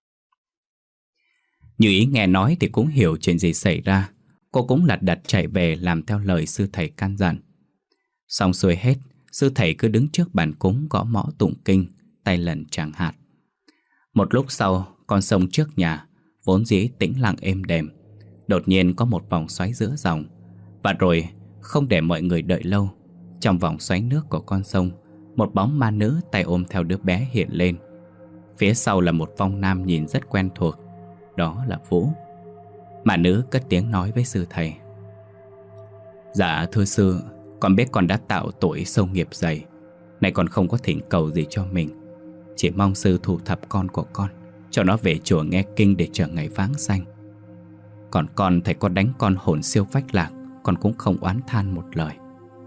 Như Ý nghe nói thì cũng hiểu chuyện gì xảy ra. Cô cũng lật đật chạy về làm theo lời sư thầy căn dặn. Xong xuôi hết, sư thầy cứ đứng trước bàn cúng gõ mõ tụng kinh, tay lần tràng hạt. Một lúc sau, con sông trước nhà vốn dĩ tĩnh lặng êm đềm, đột nhiên có một vòng xoáy giữa dòng. Và rồi, không để mọi người đợi lâu, trong vòng xoáy nước của con sông, một bóng ma nữ tay ôm theo đứa bé hiện lên. Phía sau là một vong nam nhìn rất quen thuộc, đó là Vũ. Ma nữ cất tiếng nói với sư thầy: "Dạ thưa sư, con biết con đã tạo tội sâu nghiệp dày, nay con không có thỉnh cầu gì cho mình, chỉ mong sư thu thập con của con, cho nó về chùa nghe kinh để chờ ngày vãng sanh. Còn con thầy có đánh con hồn siêu phách lạc, con cũng không oán than một lời."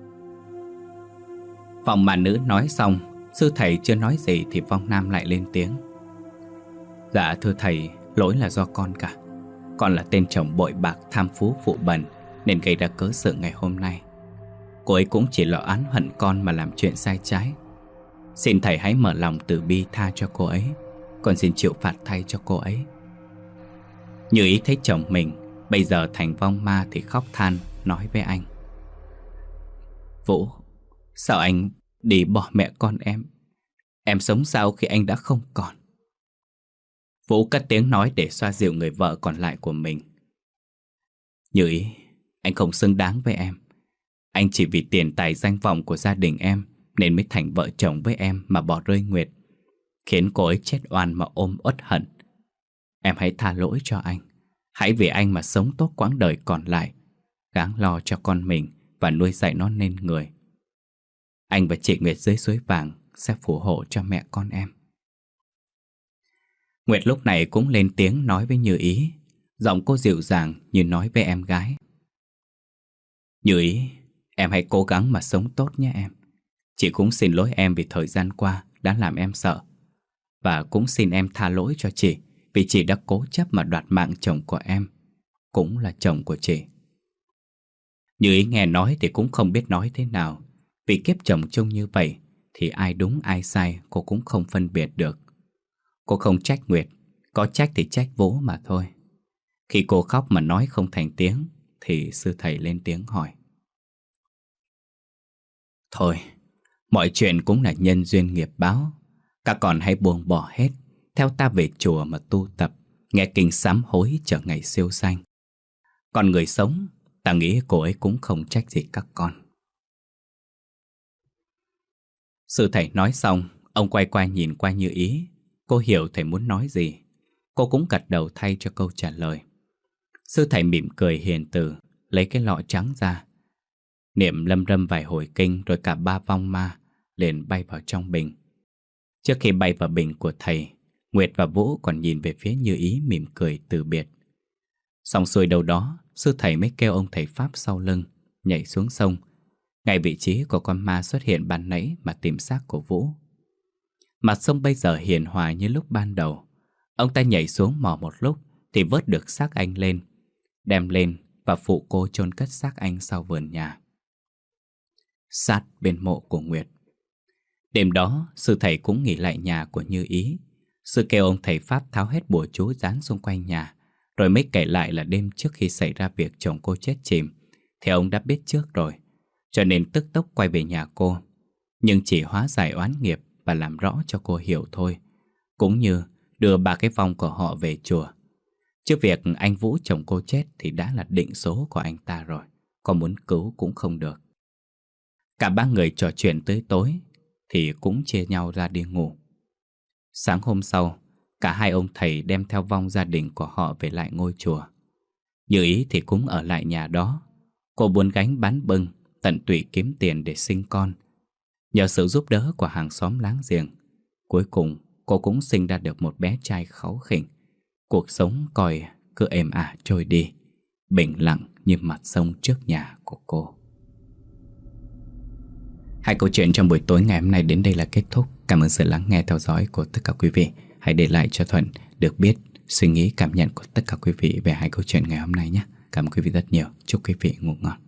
Vong ma nữ nói xong, sư thầy chưa nói gì thì vong nam lại lên tiếng: "Dạ thưa thầy, lỗi là do con cả. Con là tên chồng bội bạc, tham phú phụ bẩn, nên gây ra cớ sự ngày hôm nay. Cô ấy cũng chỉ lo oán hận con mà làm chuyện sai trái. Xin thầy hãy mở lòng từ bi tha cho cô ấy, con xin chịu phạt thay cho cô ấy." Như Ý thấy chồng mình bây giờ thành vong ma thì khóc than, nói với anh: "Vũ, sao anh đi bỏ mẹ con em? Em sống sao khi anh đã không còn?" Vũ cất tiếng nói để xoa dịu người vợ còn lại của mình: "Như Ý, anh không xứng đáng với em. Anh chỉ vì tiền tài danh vọng của gia đình em nên mới thành vợ chồng với em mà bỏ rơi Nguyệt, khiến cô ấy chết oan mà ôm uất hận. Em hãy tha lỗi cho anh. Hãy vì anh mà sống tốt quãng đời còn lại, gắng lo cho con mình và nuôi dạy nó nên người. Anh và chị Nguyệt dưới suối vàng sẽ phù hộ cho mẹ con em." Nguyệt lúc này cũng lên tiếng nói với Như Ý, giọng cô dịu dàng như nói với em gái: "Như Ý, em hãy cố gắng mà sống tốt nhé em. Chị cũng xin lỗi em vì thời gian qua đã làm em sợ. Và cũng xin em tha lỗi cho chị vì chị đã cố chấp mà đoạt mạng chồng của em, cũng là chồng của chị." Như Ý nghe nói thì cũng không biết nói thế nào. Vì kiếp chồng trông như vậy thì ai đúng ai sai cô cũng không phân biệt được. Cô không trách Nguyệt, có trách thì trách Vũ mà thôi. Khi cô khóc mà nói không thành tiếng thì sư thầy lên tiếng hỏi: "Thôi, mọi chuyện cũng là nhân duyên nghiệp báo. Các con hãy buông bỏ hết, theo ta về chùa mà tu tập, nghe kinh sám hối chờ ngày siêu sanh. Còn người sống, ta nghĩ cô ấy cũng không trách gì các con. Sư thầy nói xong, ông quay qua nhìn qua Như Ý. Cô hiểu thầy muốn nói gì. Cô cũng gật đầu thay cho câu trả lời. Sư thầy mỉm cười hiền từ, lấy cái lọ trắng ra, niệm lâm râm vài hồi kinh, rồi cả ba vong ma liền bay vào trong bình. Trước khi bay vào bình của thầy, Nguyệt và Vũ còn nhìn về phía Như Ý mỉm cười từ biệt. Xong xuôi đâu đó, sư thầy mới kêu ông thầy Pháp sau lưng nhảy xuống sông, ngay vị trí của con ma xuất hiện ban nãy mà tìm xác của Vũ. Mặt sông bây giờ hiền hòa như lúc ban đầu. Ông ta nhảy xuống mò một lúc thì vớt được xác anh lên, đem lên và phụ cô chôn cất xác anh sau vườn nhà, sát bên mộ của Nguyệt. Đêm đó, sư thầy cũng nghỉ lại nhà của Như Ý. Sư kêu ông thầy Pháp tháo hết bùa chú dán xung quanh nhà, rồi mới kể lại là đêm trước khi xảy ra việc chồng cô chết chìm thì ông đã biết trước rồi, cho nên tức tốc quay về nhà cô, nhưng chỉ hóa giải oán nghiệp và làm rõ cho cô hiểu thôi, cũng như đưa ba cái vong của họ về chùa. Chứ việc anh Vũ chồng cô chết thì đã là định số của anh ta rồi, có muốn cứu cũng không được. Cả ba người trò chuyện tới tối thì cũng chia nhau ra đi ngủ. Sáng hôm sau, cả hai ông thầy đem theo vong gia đình của họ về lại ngôi chùa. Như Ý thì cũng ở lại nhà đó. Cô buôn gánh bán bưng, tận tụy kiếm tiền để sinh con. Nhờ sự giúp đỡ của hàng xóm láng giềng, cuối cùng cô cũng sinh ra được một bé trai kháu khỉnh. Cuộc sống coi cứ êm ả trôi đi, bình lặng như mặt sông trước nhà của cô. Hai câu chuyện trong buổi tối ngày hôm nay đến đây là kết thúc. Cảm ơn sự lắng nghe theo dõi của tất cả quý vị. Hãy để lại cho Thuận được biết suy nghĩ cảm nhận của tất cả quý vị về hai câu chuyện ngày hôm nay nhé. Cảm ơn quý vị rất nhiều. Chúc quý vị ngủ ngon.